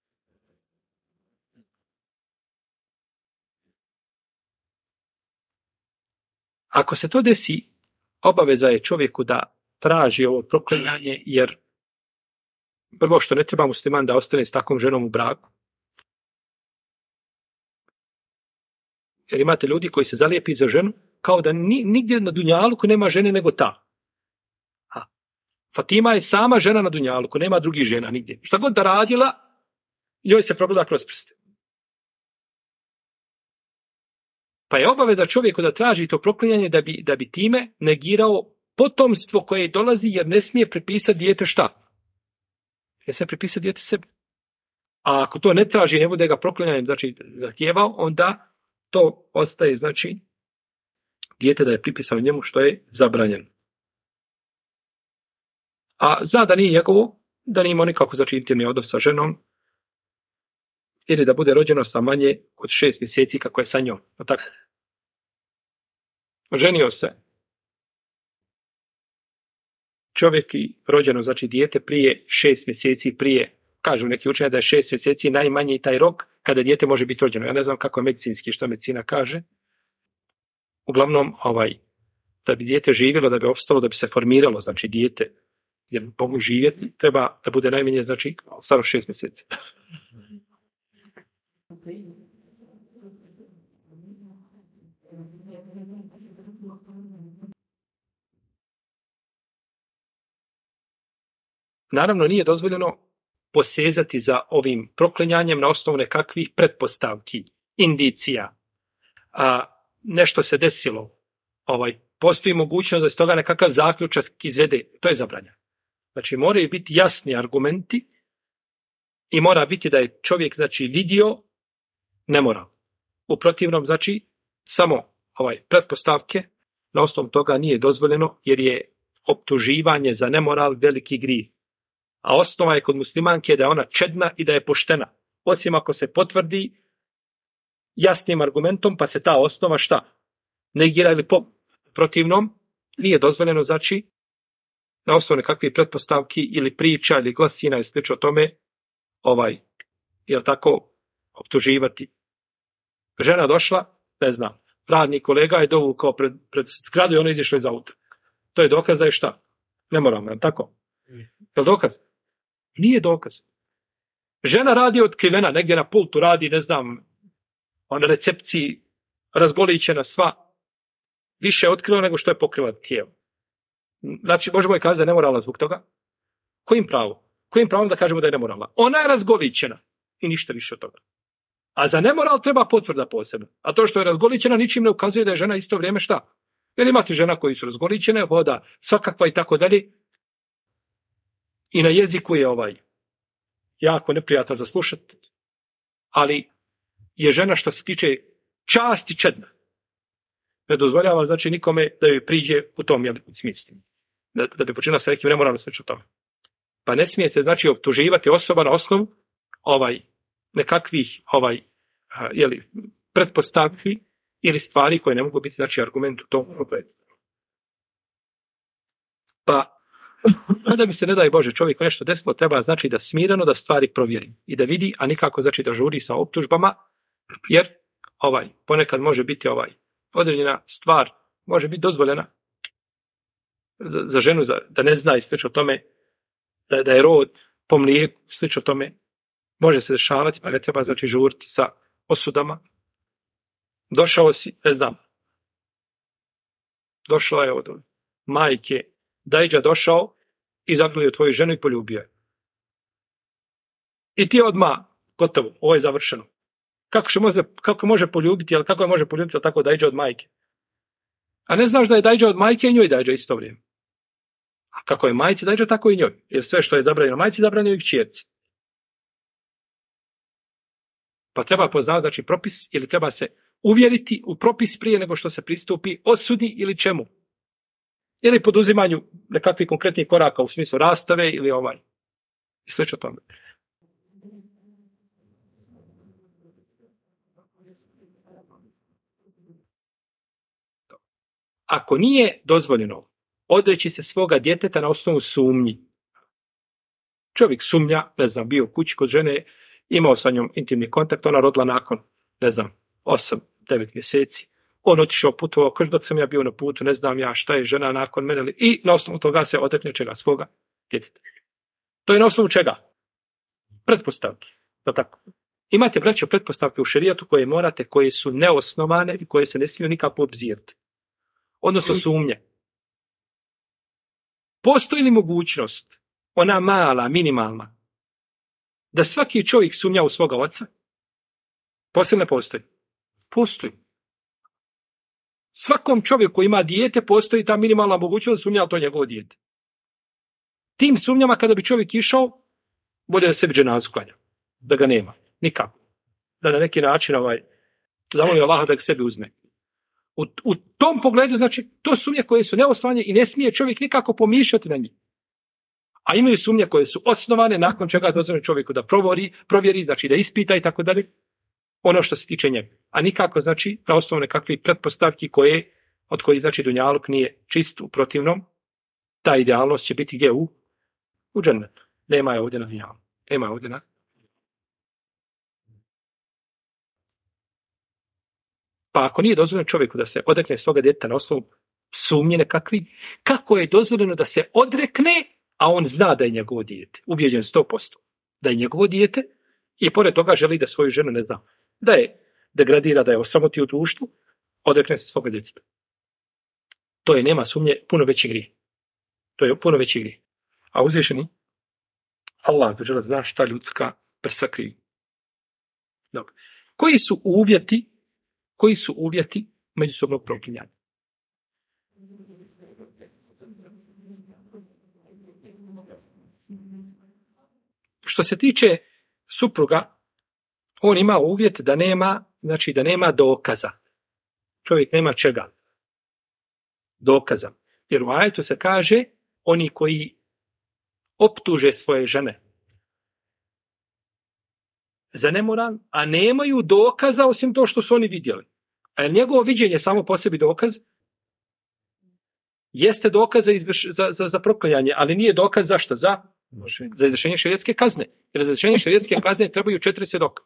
Ako se to desi, obaveza je čovjeku da traži ovo proklinjanje, jer prvo što ne treba musliman da ostane s takvom ženom u braku. Jer imate ljudi koji se zalijepi za ženu kao da nigdje na dunjaluku nema žene nego ta. Fatima je sama žena na dunjaluku, nema drugih žena nigdje. Šta god da radila, njoj se progleda kroz prste. Pa je obaveza čovjeku da traži to proklinjanje da bi time negirao potomstvo koje dolazi, jer ne smije prepisati dijete šta? Ne smije prepisati dijete sebi. A ako to ne traži, ne bude ga proklinjanjem, znači zahtijevao, onda to ostaje, znači, dijete da je pripisano njemu što je zabranjeno. A zna da nije njegovo, da nije imao nikako, znači, intimni odnos sa ženom, ili da bude rođeno sa manje od 6 mjeseci kako je sa njom. No, tako. ženio se čovjek i rođeno, znači dijete prije 6 mjeseci prije, kažu neki učenjaci da je 6 mjeseci najmanji taj rok kada dijete može biti rođeno. Ja ne znam kako je medicinski, što medicina kaže. Uglavnom, da bi dijete živjelo, da bi opstalo, da bi se formiralo, znači dijete, jer mogu živjeti, treba da bude najmanje, znači, staro 6 mjeseci. Naravno, nije dozvoljeno posezati za ovim proklinjanjem na osnovu nekakvih pretpostavki, indicija. Nešto se desilo, postoji mogućnost da se toga nekakav zaključak izvede, to je zabranjeno. Znači, moraju biti jasni argumenti i mora biti da je čovjek, znači, vidio nemoral. U protivnom, znači, samo pretpostavke na osnovu toga nije dozvoljeno, jer je optuživanje za nemoral veliki grijeh. A osnova je kod muslimanke da je ona čedna i da je poštena. Osim ako se potvrdi jasnim argumentom, pa se ta osnova šta? Negira ili protivnom, nije dozvoljeno, znači, na osnovu nekakve pretpostavki ili priča ili glasina i slično tome, jel tako, optuživati. Žena došla, ne znam, radni kolega je dovukao pred zgradu i ona izišla iz auta. To je dokaz da je šta? Nemoralno, tako? Je li dokaz? Nije dokaz. Žena radi otkrivena, negdje na pultu radi, ne znam, na recepciji, razgolićena sva, više je otkrila nego što je pokrila tijelo. Znači, možemo je kazati da je nemoralna zbog toga? Kojim pravom? Kojim pravom da kažemo da je nemoralna? Ona je razgolićena i ništa više od toga. A za nemoral treba potvrda posebno. A to što je razgolićena ničim ne ukazuje da je žena isto vrijeme šta? Jer imate žena koji su razgolićene, voda svakakva i tako dalje. I na jeziku je jako neprijatno za slušati, ali je žena što se tiče časti čedna. Ne dozvoljava, znači, nikome da joj priđe u tom smislu. Da bi počinila sa nekim nemoralno sveč u tome. Pa ne smije se, znači, optuživati osoba na osnovu nekakvih pretpostavki ili stvari koje ne mogu biti, znači, argument u tom problemu. Pa da bi se, ne daj Bože, čovjeku nešto desilo, treba, znači, da smireno da stvari provjeri i da vidi, a nikako, znači, da žuri sa optužbama, jer ponekad može biti određena stvar, može biti dozvoljena za ženu da ne zna i slično tome, da je rod po mlijeku, slično tome, može se dešavati, pa ne treba, znači, žuriti sa osudama. Došao si, ne znam, došlo je od majke, dajđa došao i zagrlio tvoju ženu i poljubio je. I ti odmah, gotovo, ovo je završeno. Kako može poljubiti, ali kako je može poljubiti, ali tako dajđa od majke? A ne znaš da je dajđa od majke i njoj dajđa isto vrijeme. A kako je majci dajđa, tako i njoj. Jer sve što je zabranjeno majci, zabranjeno i kćerci. Pa treba poznati, znači, propis, ili treba se uvjeriti u propis prije nego što se pristupi osudi ili čemu. Ili poduzimanju nekakvih konkretnih koraka u smislu rastave ili i slično tome. Ako nije dozvoljeno odreći se svoga djeteta na osnovu sumnji, čovjek sumnja, ne znam, bio u kući kod žene, imao sa njom intimni kontakt, ona rodila nakon, ne znam, 8-9 mjeseci, on otišao putovao, kaže, dok sam ja bio na putu, ne znam ja šta je žena nakon mene, i na osnovu toga se odrekne čega, svoga djeteta. To je na osnovu čega? Pretpostavke. Da tako. Imate, braćo, pretpostavke u šerijatu koje su neosnovane i koje se ne smiju nikako obzirati. Odnosno sumnje. Postoji li mogućnost, ona mala, minimalna, da svaki čovjek sumnja u svoga oca? Posebno postoji. Postoji. Svakom čovjeku koji ima dijete postoji ta minimalna mogućnost da sumnja, ali to je njegovo dijete. Tim sumnjama kada bi čovjek išao, bolje da sebi dženazu klanja. Da ga nema. Nikako. Da na neki način zamoli Allaha da ga sebi uzme. U tom pogledu, znači, to sumnje koje su neosnovane i ne smije čovjek nikako pomišljati na njih. A imaju sumnje koje su osnovane, nakon čega dozvoljeno čovjeku da provjeri, znači da ispita i tako dalje, ono što se tiče njega. A nikako, znači, na osnovu nekakvih pretpostavki koje od kojih znači dunjaluk nije čist, u protivnom, ta idealnost će biti gdje u džennetu. Nema je ovdje na dunjaluku. Nema je ovdje na... Pa ako nije dozvoljeno čovjeku da se odrekne svoga djeteta na osnovu sumnje nekakvi, kako je dozvoljeno da se odrekne, a on zna da je njegovo dijete, ubijeđen 100%, da je njegovo dijete i pored toga želi da svoju ženu ne zna, da je degradira, da je osramoti u društvu, odrekne se svoga djeteta. To je, nema sumnje, puno veći grijeh. To je puno veći grijeh. A uzvišeni Allah žele zna šta ljudska prsa kriju. Dobro. Koji su uvjeti međusobnog proklinjanja? Što se tiče supruga, on ima uvjet da nema, znači da nema dokaza. Čovjek nema čega? Dokaza. Jer u ajetu se kaže, oni koji optuže svoje žene za nemoral, a nemaju dokaza osim to što su oni vidjeli. A njegovo viđenje samo po sebi dokaz? Jeste dokaz za proklanjanje, ali nije dokaz zašto? Za izvršenje šerijatske kazne. Jer za izvršenje šerijatske kazne trebaju 4 svjedoka.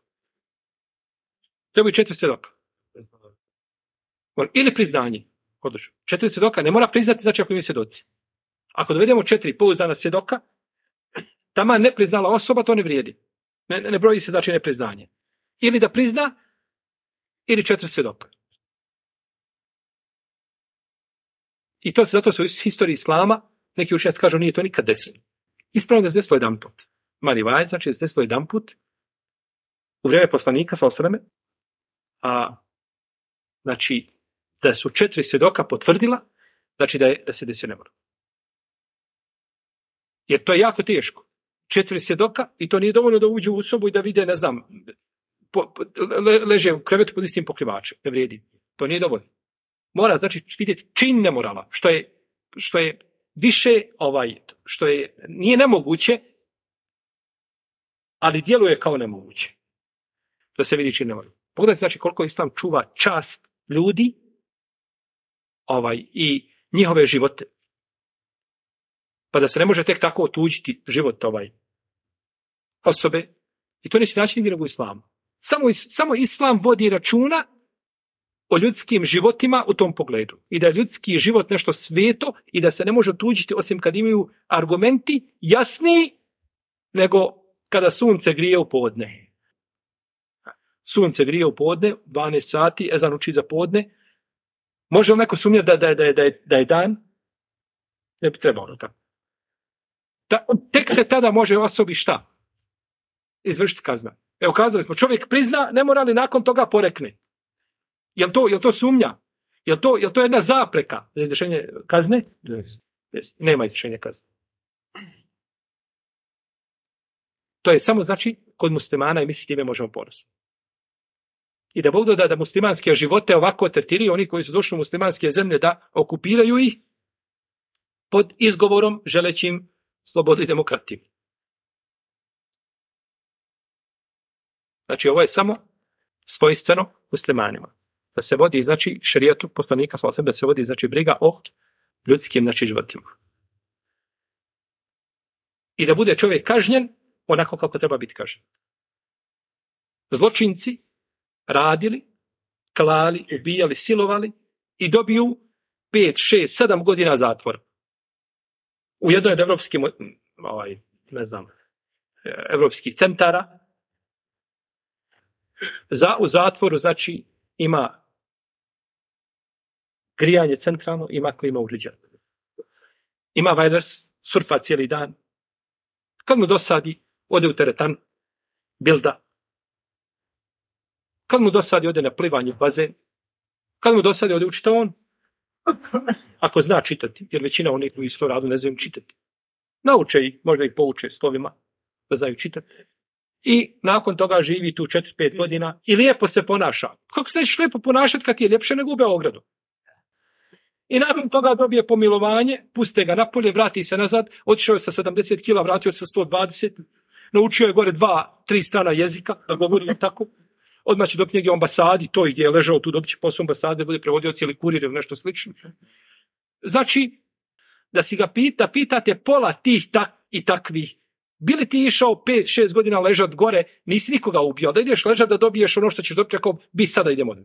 Ili priznanje. 4 svjedoka ne mora priznati, znači ako imaju svjedoci. Ako dovedemo 4 pouzdana svjedoka, taman ne priznala osoba, to ne vrijedi. Ne broji se znači nepriznanje. Ili da prizna, ili 4 svjedoka. I to se zato su u historiji islama, neki učenjaci kažu nije to nikad desilo. Ispravno da se desilo jedan put. Mali vaj, znači da se desilo jedan put u vrijeme poslanika sa osreme, a znači da su 4 svjedoka potvrdila, znači da se desio nemoral. Jer to je jako teško. 4 svjedoka i to nije dovoljno da uđu u sobu i da vide, ne znam, leže u krevetu pod istim pokrivačem. Ne vrijedi. To nije dovoljno. Mora, znači, vidjeti čin nemorala, što je više, što nije nemoguće, ali djeluje kao nemoguće. Da se vidi čin nemorala. Pogledajte, znači, koliko Islam čuva čast ljudi i njihove živote. Pa da se ne može tek tako otuđiti život osobe. I to neće naći nigdje nego u islamu. Samo islam vodi računa o ljudskim životima u tom pogledu. I da je ljudski život nešto sveto i da se ne može otuđiti osim kad imaju argumenti jasniji nego kada sunce grije u podne. Sunce grije u podne, 12 sati, ezan uči za podne. Može li neko sumnjati da je dan? Ne bi trebalo tako. Tek se tada može osobi šta? Izvršiti kazna. Evo kazali smo, čovjek prizna, ne mora li nakon toga porekne. Jel to sumnja? Jel to jedna zapreka za izvršenje kazne? Yes. Nema izvršenja kazne. To je samo znači kod muslimana i mi si time možemo ponositi. I da Bog da muslimanske živote ovako tretiraju oni koji su došli u muslimanske zemlje da okupiraju ih pod izgovorom želećim slobodu i demokratiju. Znači ovo je samo svojstveno muslimanima. Da se vodi, znači, šerijatu poslanika sallallahu alejhi ve sellem, da se vodi, znači, briga o ljudskim, znači, životima. I da bude čovjek kažnjen onako kako treba biti kažnjen. Zločinci radili, klali, ubijali, silovali i dobiju 5, 6, 7 godina zatvora. U jednoj od evropskih centara u zatvoru, znači, ima grijanje centralno, ima klima uređaj. Ima wireless, surfa cijeli dan. Kad mu dosadi, ode u teretan, bilda. Kad mu dosadi, ode na plivanje u bazen. Kad mu dosadi, ode u čitaon. Ako zna čitati, jer većina onih koji su to radu ne znaju čitati. Nauče ih, možda ih pouče slovima da znaju čitati. I nakon toga živi tu 4-5 godina i lijepo se ponaša. Kako se nećeš lijepo ponašati kad ti je ljepše nego u Beogradu? I nakon toga dobije pomilovanje, puste ga napolje, vrati se nazad, otišao je sa 70 kila, vratio se sa 120, naučio je gore 2-3 strana jezika, da govori tako. odmah će dobiti negdje u ambasadi, to i gdje je ležao, tu dobit će posao ambasade, da bude prevodioc ili kurir ili nešto slično. Znači, da si ga pitate pola tih i takvih, bili ti išao 5-6 godina ležat gore, nisi nikoga ubio, da ideš ležat da dobiješ ono što ćeš dobiti, ako bi sada idemo.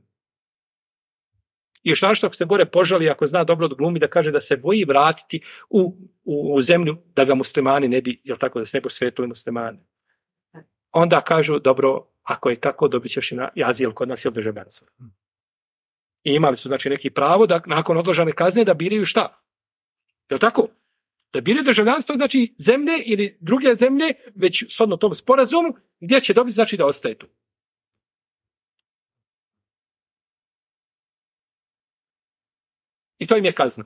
I još našto ako se gore požali, ako zna dobro odglumi, da kaže da se boji vratiti u zemlju, da ga muslimani ne bi, jel tako, da se ne bi osvetili muslimani. Onda kažu, dobro, ako je tako, dobit ćeš i azil kod nas ili državljanstvo. I imali su, znači, neki pravo da nakon odložene kazne da biraju šta? Jel tako? Da biraju državljanstvo, znači zemlje ili druge zemlje, već shodno tom sporazumu, gdje će dobiti, znači da ostaje tu. I to im je kazna.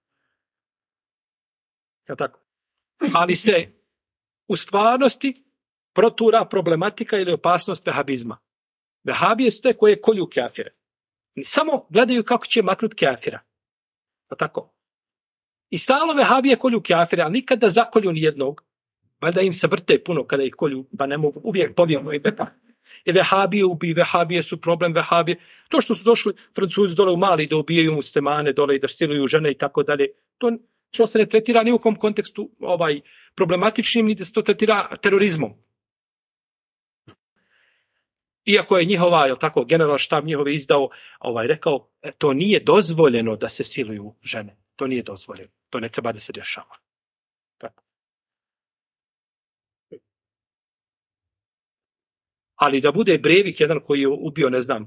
Jel tako? Ali se u stvarnosti protura problematika ili opasnost vehabizma. Vehabije su te koje kolju kafire. I samo gledaju kako će maknuti kafira. Jel tako? I stalno vehabije kolju kafire, a nikad da zakolju nijednog. Valjda im se vrte puno kada ih kolju, pa ne mogu uvijek povijemo i beta. I vehabije ubiju, vehabije su problem, vehabije. To što su došli Francuzi dole u Mali da ubijaju muslimane dole i da siluju žene i tako dalje, to se ne tretira ni u kom kontekstu problematičnim, ni da se to tretira terorizmom. Iako je njihova, jel tako, general štab njihove izdao, rekao, to nije dozvoljeno da se siluju žene. To nije dozvoljeno. To ne treba da se dešava. Tako. Ali da bude Breivik jedan koji je ubio, ne znam,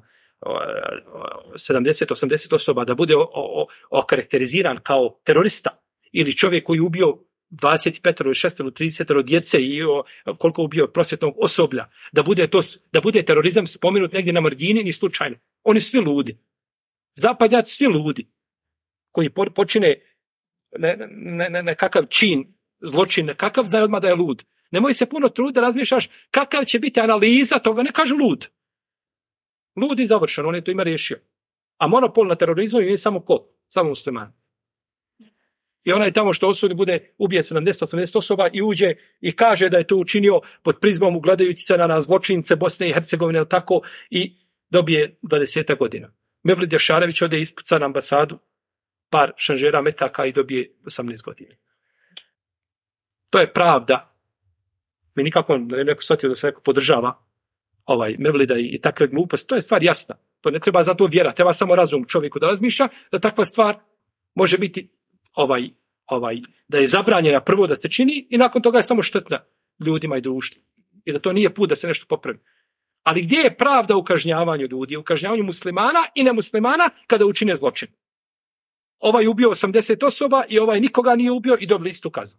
70-80 osoba, da bude okarakteriziran kao terorista, ili čovjek koji je ubio 25 ili 6 ili 30 djece i koliko je ubio prosvjetnog osoblja, da bude terorizam spomenut negdje na margini, ni slučajno. Oni svi ludi. Zapadnjaci svi ludi, koji počine nekakav čin, zločin, nekakav, znaju odmah da je lud. Nemoj se puno truditi da razmišljaš kakav će biti analiza toga, ne kaže lud. Lud i završen, on je to ima riješio. A monopol na terorizmu je samo ko? Samo musliman. I onaj tamo što osudi bude ubije 70-80 osoba i uđe i kaže da je to učinio pod prizmom ugledajući se na zločince Bosne i Hercegovine ili tako i dobije 20 godina. Mevlid Jašarević ode ispuca na ambasadu par šanžera metaka i dobije 18 godina. To je pravda. Mi nikako neko shvatio da se neko podržava Mevlida i takve gluposti. To je stvar jasna. To ne treba zato vjera. Treba samo razum čovjeku da razmišlja da takva stvar može biti da je zabranjena prvo da se čini i nakon toga je samo štetna ljudima i društvu. I da to nije put da se nešto popravi. Ali gdje je pravda u kažnjavanju ljudi? U kažnjavanju muslimana i nemuslimana kada učine zločin. Ovaj ubio 80 osoba i ovaj nikoga nije ubio i dobili istu kaznu.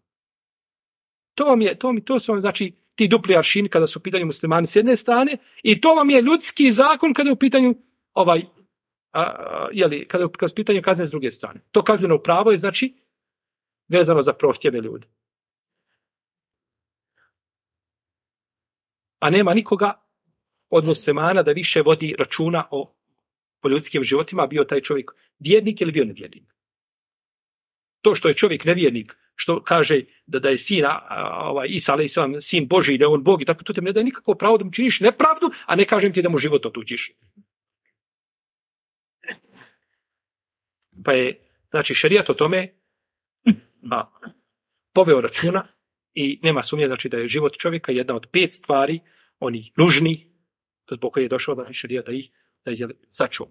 To su vam, znači, ti dupli aršini kada su u pitanju muslimani s jedne strane i to vam je ljudski zakon kada je u pitanju kada je u pitanju kazne s druge strane. To kazneno pravo je, znači, vezano za prohtjeve ljudi. A nema nikoga od muslimana da više vodi računa o ljudskim životima, bio taj čovjek vjernik ili bio nevjernik. To što je čovjek nevjernik, što kaže da je sin Isa a.s. sin Boži i da je on Bog i tako, to te ne daje nikako pravo da mu činiš nepravdu, a ne kažem ti da mu život otuđiš. Pa je, znači, šerijat o tome poveo računa i nema sumnje, znači, da je život čovjeka jedna od 5 stvari, oni nužni, zbog koje je došao da šerijat da je sačuva.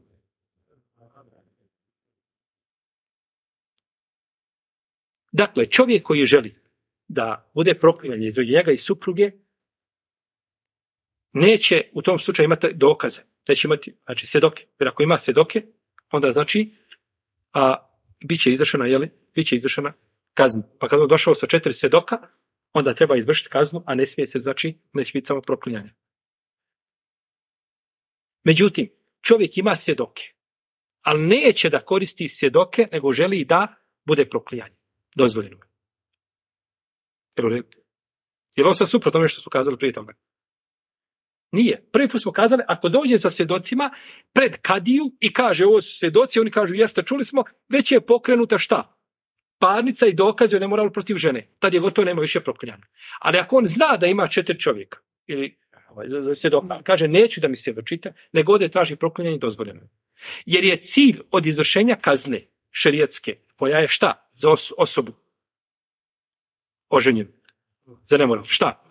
Dakle, čovjek koji želi da bude proklinjan između njega i supruge, neće u tom slučaju imati dokaze. Neće imati, znači, svjedoke. Jer ako ima svjedoke, onda znači bit će izvršena kazna. Pa kad on došao sa 4 svjedoka, onda treba izvršiti kaznu, a ne smije se, znači, neće biti samo proklinjanje. Međutim, čovjek ima svjedoke, ali neće da koristi svjedoke, nego želi da bude proklinjanje. Dozvoljeno. Je li ovo sad suprotno tome što smo kazali prije toga? Nije. Prvi put smo kazali, ako dođe sa svjedocima pred kadiju i kaže ovo su svjedoci, oni kažu jeste, čuli smo, već je pokrenuta šta? Parnica i dokaze o nemoralu protiv žene. Tad je gotovo, nema više proklinjanja. Ali ako on zna da ima 4 čovjeka, ili za svjedoka. Kaže, neću da mi svjedočite, nego ovdje traži proklinjanje dozvoljeno. Jer je cilj od izvršenja kazne šerijatske, koja je šta? Za osobu oženjenu. Za nemoral. Šta?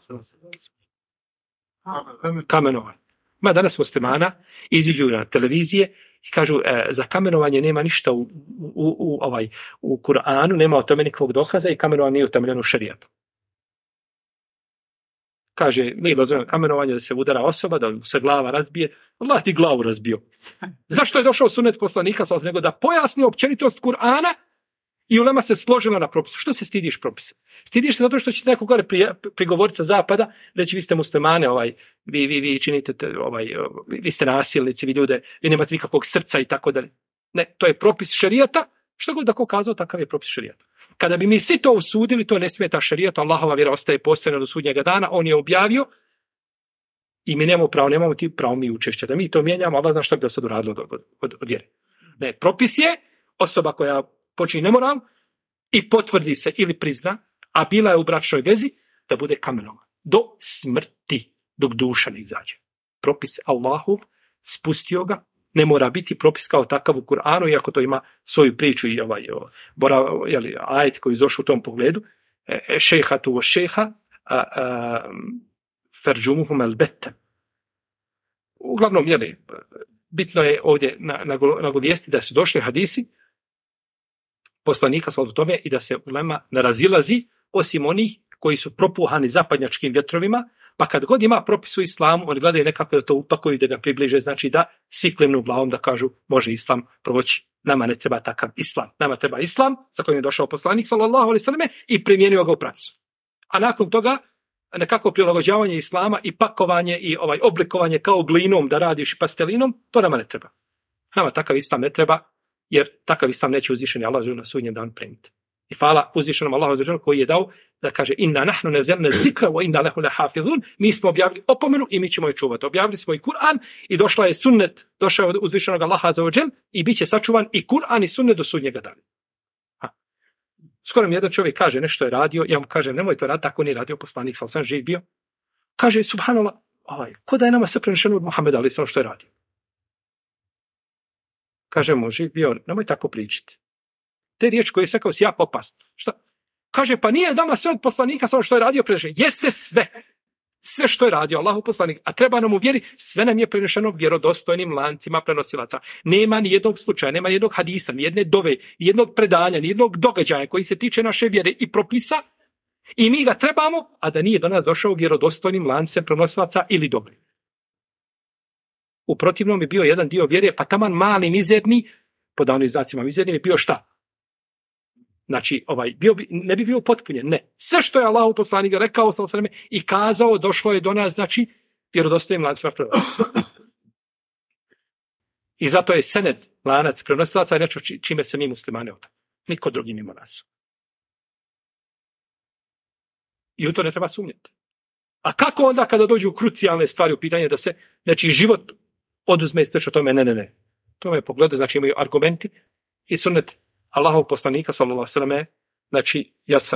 Kamenovanje. Ma danas muslimana iziđu na televizije i kažu za kamenovanje nema ništa u Kur'anu, nema o tome nikakvog dokaza i kamenovanje nije utemeljeno u šerijatu. Kaže, mi dozvoljeno kamenovanje da se udara osoba, da se glava razbije. Allah ti glavu razbio. Zašto je došao sunnet poslanika nego da pojasni općenitost Kur'ana i ulema se složila na propisu. Što se stidiš propisa? Stidiš se zato što će neko gore prigovoriti sa zapada, reći vi ste muslimane, vi činite, vi ste nasilnici, vi ljude, vi nemate nikakvog srca i tako dalje. Ne, to je propis šerijata, što god da ko kazao, takav je propis šerijata. Kada bi mi svi to usudili, to ne smeta šerijatu, Allahova vjera ostaje postojena do sudnjega dana, on je objavio i mi nemamo ti pravo mi učešća. Da mi to mijenjamo, Allah zna što bi do sad uradilo od vjere. Ne, propis je osoba koja počini nemoral i potvrdi se ili prizna, a bila je u bračnoj vezi, da bude kamenoma. Do smrti, dok duša ne izađe. Propis Allahu, spustio ga, ne mora biti propis kao takav u Kur'anu, iako to ima svoju priču i ajet koji izošao u tom pogledu. Šejhatu o šejha, ferđumuhum el bette. Uglavnom, bitno je ovdje nagovijesti da su došli hadisi poslanika sallallahu tome i da se ulema ne razilazi osim onih koji su propuhani zapadnjačkim vjetrovima, pa kad god ima propis u islamu, oni gledaju nekako da to upakuju, da ga približe, znači da svi klimnu glavom da kažu može islam proći. Nama ne treba takav islam. Nama treba islam za kojim je došao poslanik sallallahu alejhi ve selleme i primijenio ga u praksu. A nakon toga nekako prilagođavanje islama i pakovanje i oblikovanje kao glinom da radiš i pastelinom, to nama ne treba. Nama takav islam ne treba, jer takav islam neće uzvišeni Allah na sudnjem danu prenijeti. I hvala uzvišenom Allahu dželle koji je dao da kaže inna nahnu nazzalna zikra wa inna lahu lahafizun, mi smo objavili opomenu i mi ćemo je čuvati. Objavili smo i Kur'an i došla je sunnet, došao je uzvišenog Allaha dželle i biće sačuvan i Kur'an i sunnet do sudnjega dana. Skoro mi jedan čovjek kaže nešto je radio, ja mu kažem nemoj to raditi, tako nije radio poslanik, sam živ bio. Kaže subhanallah, ko da je nama sve prenešeno od Muhameda ali što je radio. Kaže mu živ bio, nemoj tako pričati. Te riječi koje je sekao si jako opasno. Šta? Kaže, pa nije nama sve od poslanika samo što je radio prenešeno. Jeste sve. Sve što je radio Allahu poslanik. A treba nam u vjeri, sve nam je prenešeno vjerodostojnim lancima prenosilaca. Nema ni jednog slučaja, nema ni jednog hadisa, ni jedne dove, ni jednog predanja, ni jednog događaja koji se tiče naše vjere i propisa. I mi ga trebamo, a da nije do nas došao vjerodostojnim lancem prenosilaca ili dobri. U protivnom bi bio jedan dio vjere, pa taman mali, mizerni, pod onim znacima mizerni, bi bio šta? Znači, ne bi bio potpunjen, ne. Sve što je Allahu poslanik rekao i kazao, došlo je do nas, znači, vjerodostojnim lancima prenosilaca. I zato je sened lanac prenosilaca nešto čime se mi muslimani odamo. Niko drugi mimo nas. I u to ne treba sumnjati. A kako onda kada dođu krucijalne stvari u pitanje da se nečiji život oduzme i sveč o tome? Ne. To je pogled, znači imaju argumenti i sunnet Allahov poslanika sallallahu alejhi ve selleme, znači jasan.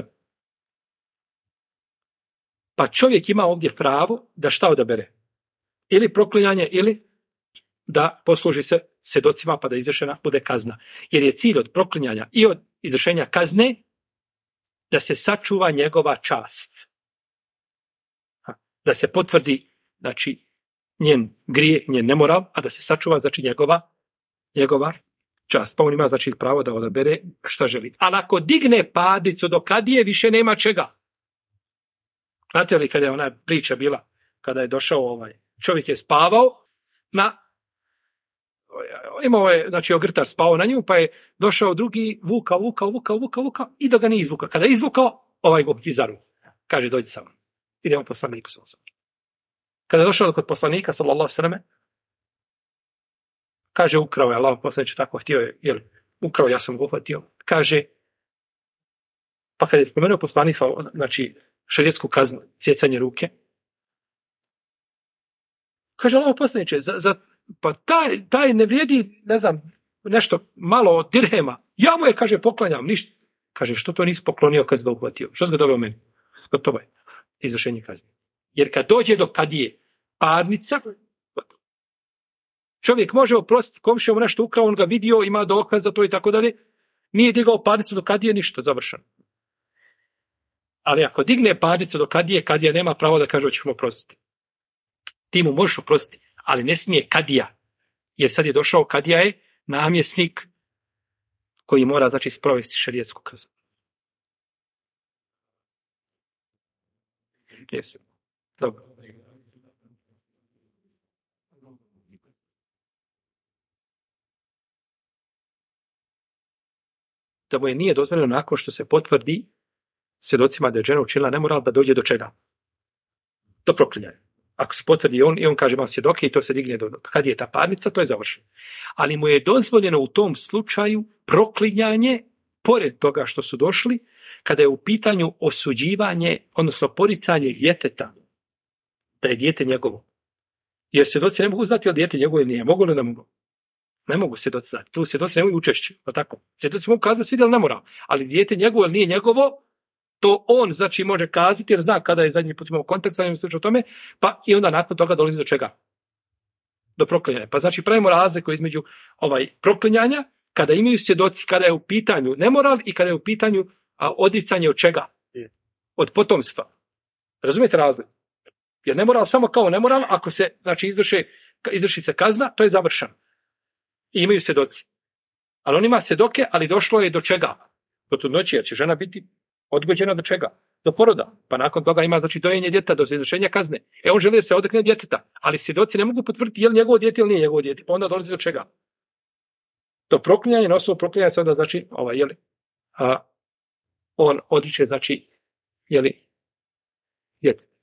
Pa čovjek ima ovdje pravo da šta odabere? Ili proklinjanje, ili da posluži se svjedocima pa da izvršena bude kazna. Jer je cilj od proklinjanja i od izvršenja kazne da se sačuva njegova čast. Da se potvrdi, znači, njen grije, njen nemoral, a da se sačuva, znači, njegova čast. Pa on ima, znači, pravo da odabere šta želi. Ali ako digne padicu do kadije, više nema čega. Znate li kada je ona priča bila, kada je došao čovjek je spavao imao je, znači, ogrtar spavao na nju, pa je došao drugi, vukao i da ga nije izvukao. Kada je izvukao, go izaru. Kaže, dođi sa mnom. Idemo poslaniku sallallahu alejhi ve sellem. Kada je došao kod poslanika sallallahu alejhi ve selleme, kaže, ukrao je Allah poslaniče, tako htio je, ukrao, ja sam ga uhvatio. Kaže, pa kada je spomenuo poslanik, znači, šerijetsku kaznu, cijecanje ruke, kaže, Allah poslaniče, pa taj ne vrijedi, ne znam, nešto malo od dirhema. Ja mu je, kaže, poklanjam, ništa. Kaže, što to nisi poklonio kad si ga uhvatio? Što si ga doveo meni? Gotovo je izvršenje kazne. Jer kad dođe do kadije, parnica. Čovjek može oprostiti, komšija mu nešto ukrao, on ga vidio, ima dokaz za to i tako dalje. Nije digao parnicu do kadije, ništa, završeno. Ali ako digne parnicu do kadija nema pravo da kaže hoćeš mu oprostiti. Ti mu možeš oprostiti, ali ne smije kadija. Jer sad je došao, kadija je namjesnik koji mora, znači, sprovesti šerijetsku kaznu. Yes. Dobro. Da mu je nije dozvoljeno nakon što se potvrdi svjedocima da je žena učinila nemoral, da dođe do čega? Do proklinjanja. Ako se potvrdi i on kaže imam svjedoke i to se digne kad je ta parnica, to je završeno. Ali mu je dozvoljeno u tom slučaju proklinjanje, pored toga što su došli, kada je u pitanju osuđivanje, odnosno poricanje djeteta, da je dijete njegovo. Jer svjedoci ne mogu znati je li dijete njegovo ili nije. Mogu li ne mogu? Ne mogu svjedoci znati. Tu svjedoci ne mogu učešće. Tako. Svjedoci mogu kazati svi da ne mora. Ali dijete njegovo ili nije njegovo, to on znači može kazati jer zna kada je zadnji put imao kontakt sa njim o tome, pa i onda nakon toga dolazi do čega? Do proklinjanja. Pa znači pravimo razliku između proklinjanja kada imaju svjedoci, kada je u pitanju nemoral i kada je u pitanju odricanje od čega? Od potomstva. Razumijete razliku? Jer nemoral samo kao nemoral, ako se znači izvrši se kazna, to je završeno. I imaju svjedoci. Ali on ima svjedoke, ali došlo je do čega? Do trudnoće, jer će žena biti odgođena do čega? Do poroda. Pa nakon toga ima znači dojenje djeteta do izvršenja kazne. On želi da se odrekne djeteta, ali svjedoci ne mogu potvrditi je li njegovo dijete ili nije njegovo dijete. Pa onda dolazi do čega? To proklinjanje, na osnovu proklinjanja se onda znači on odriče znači djete.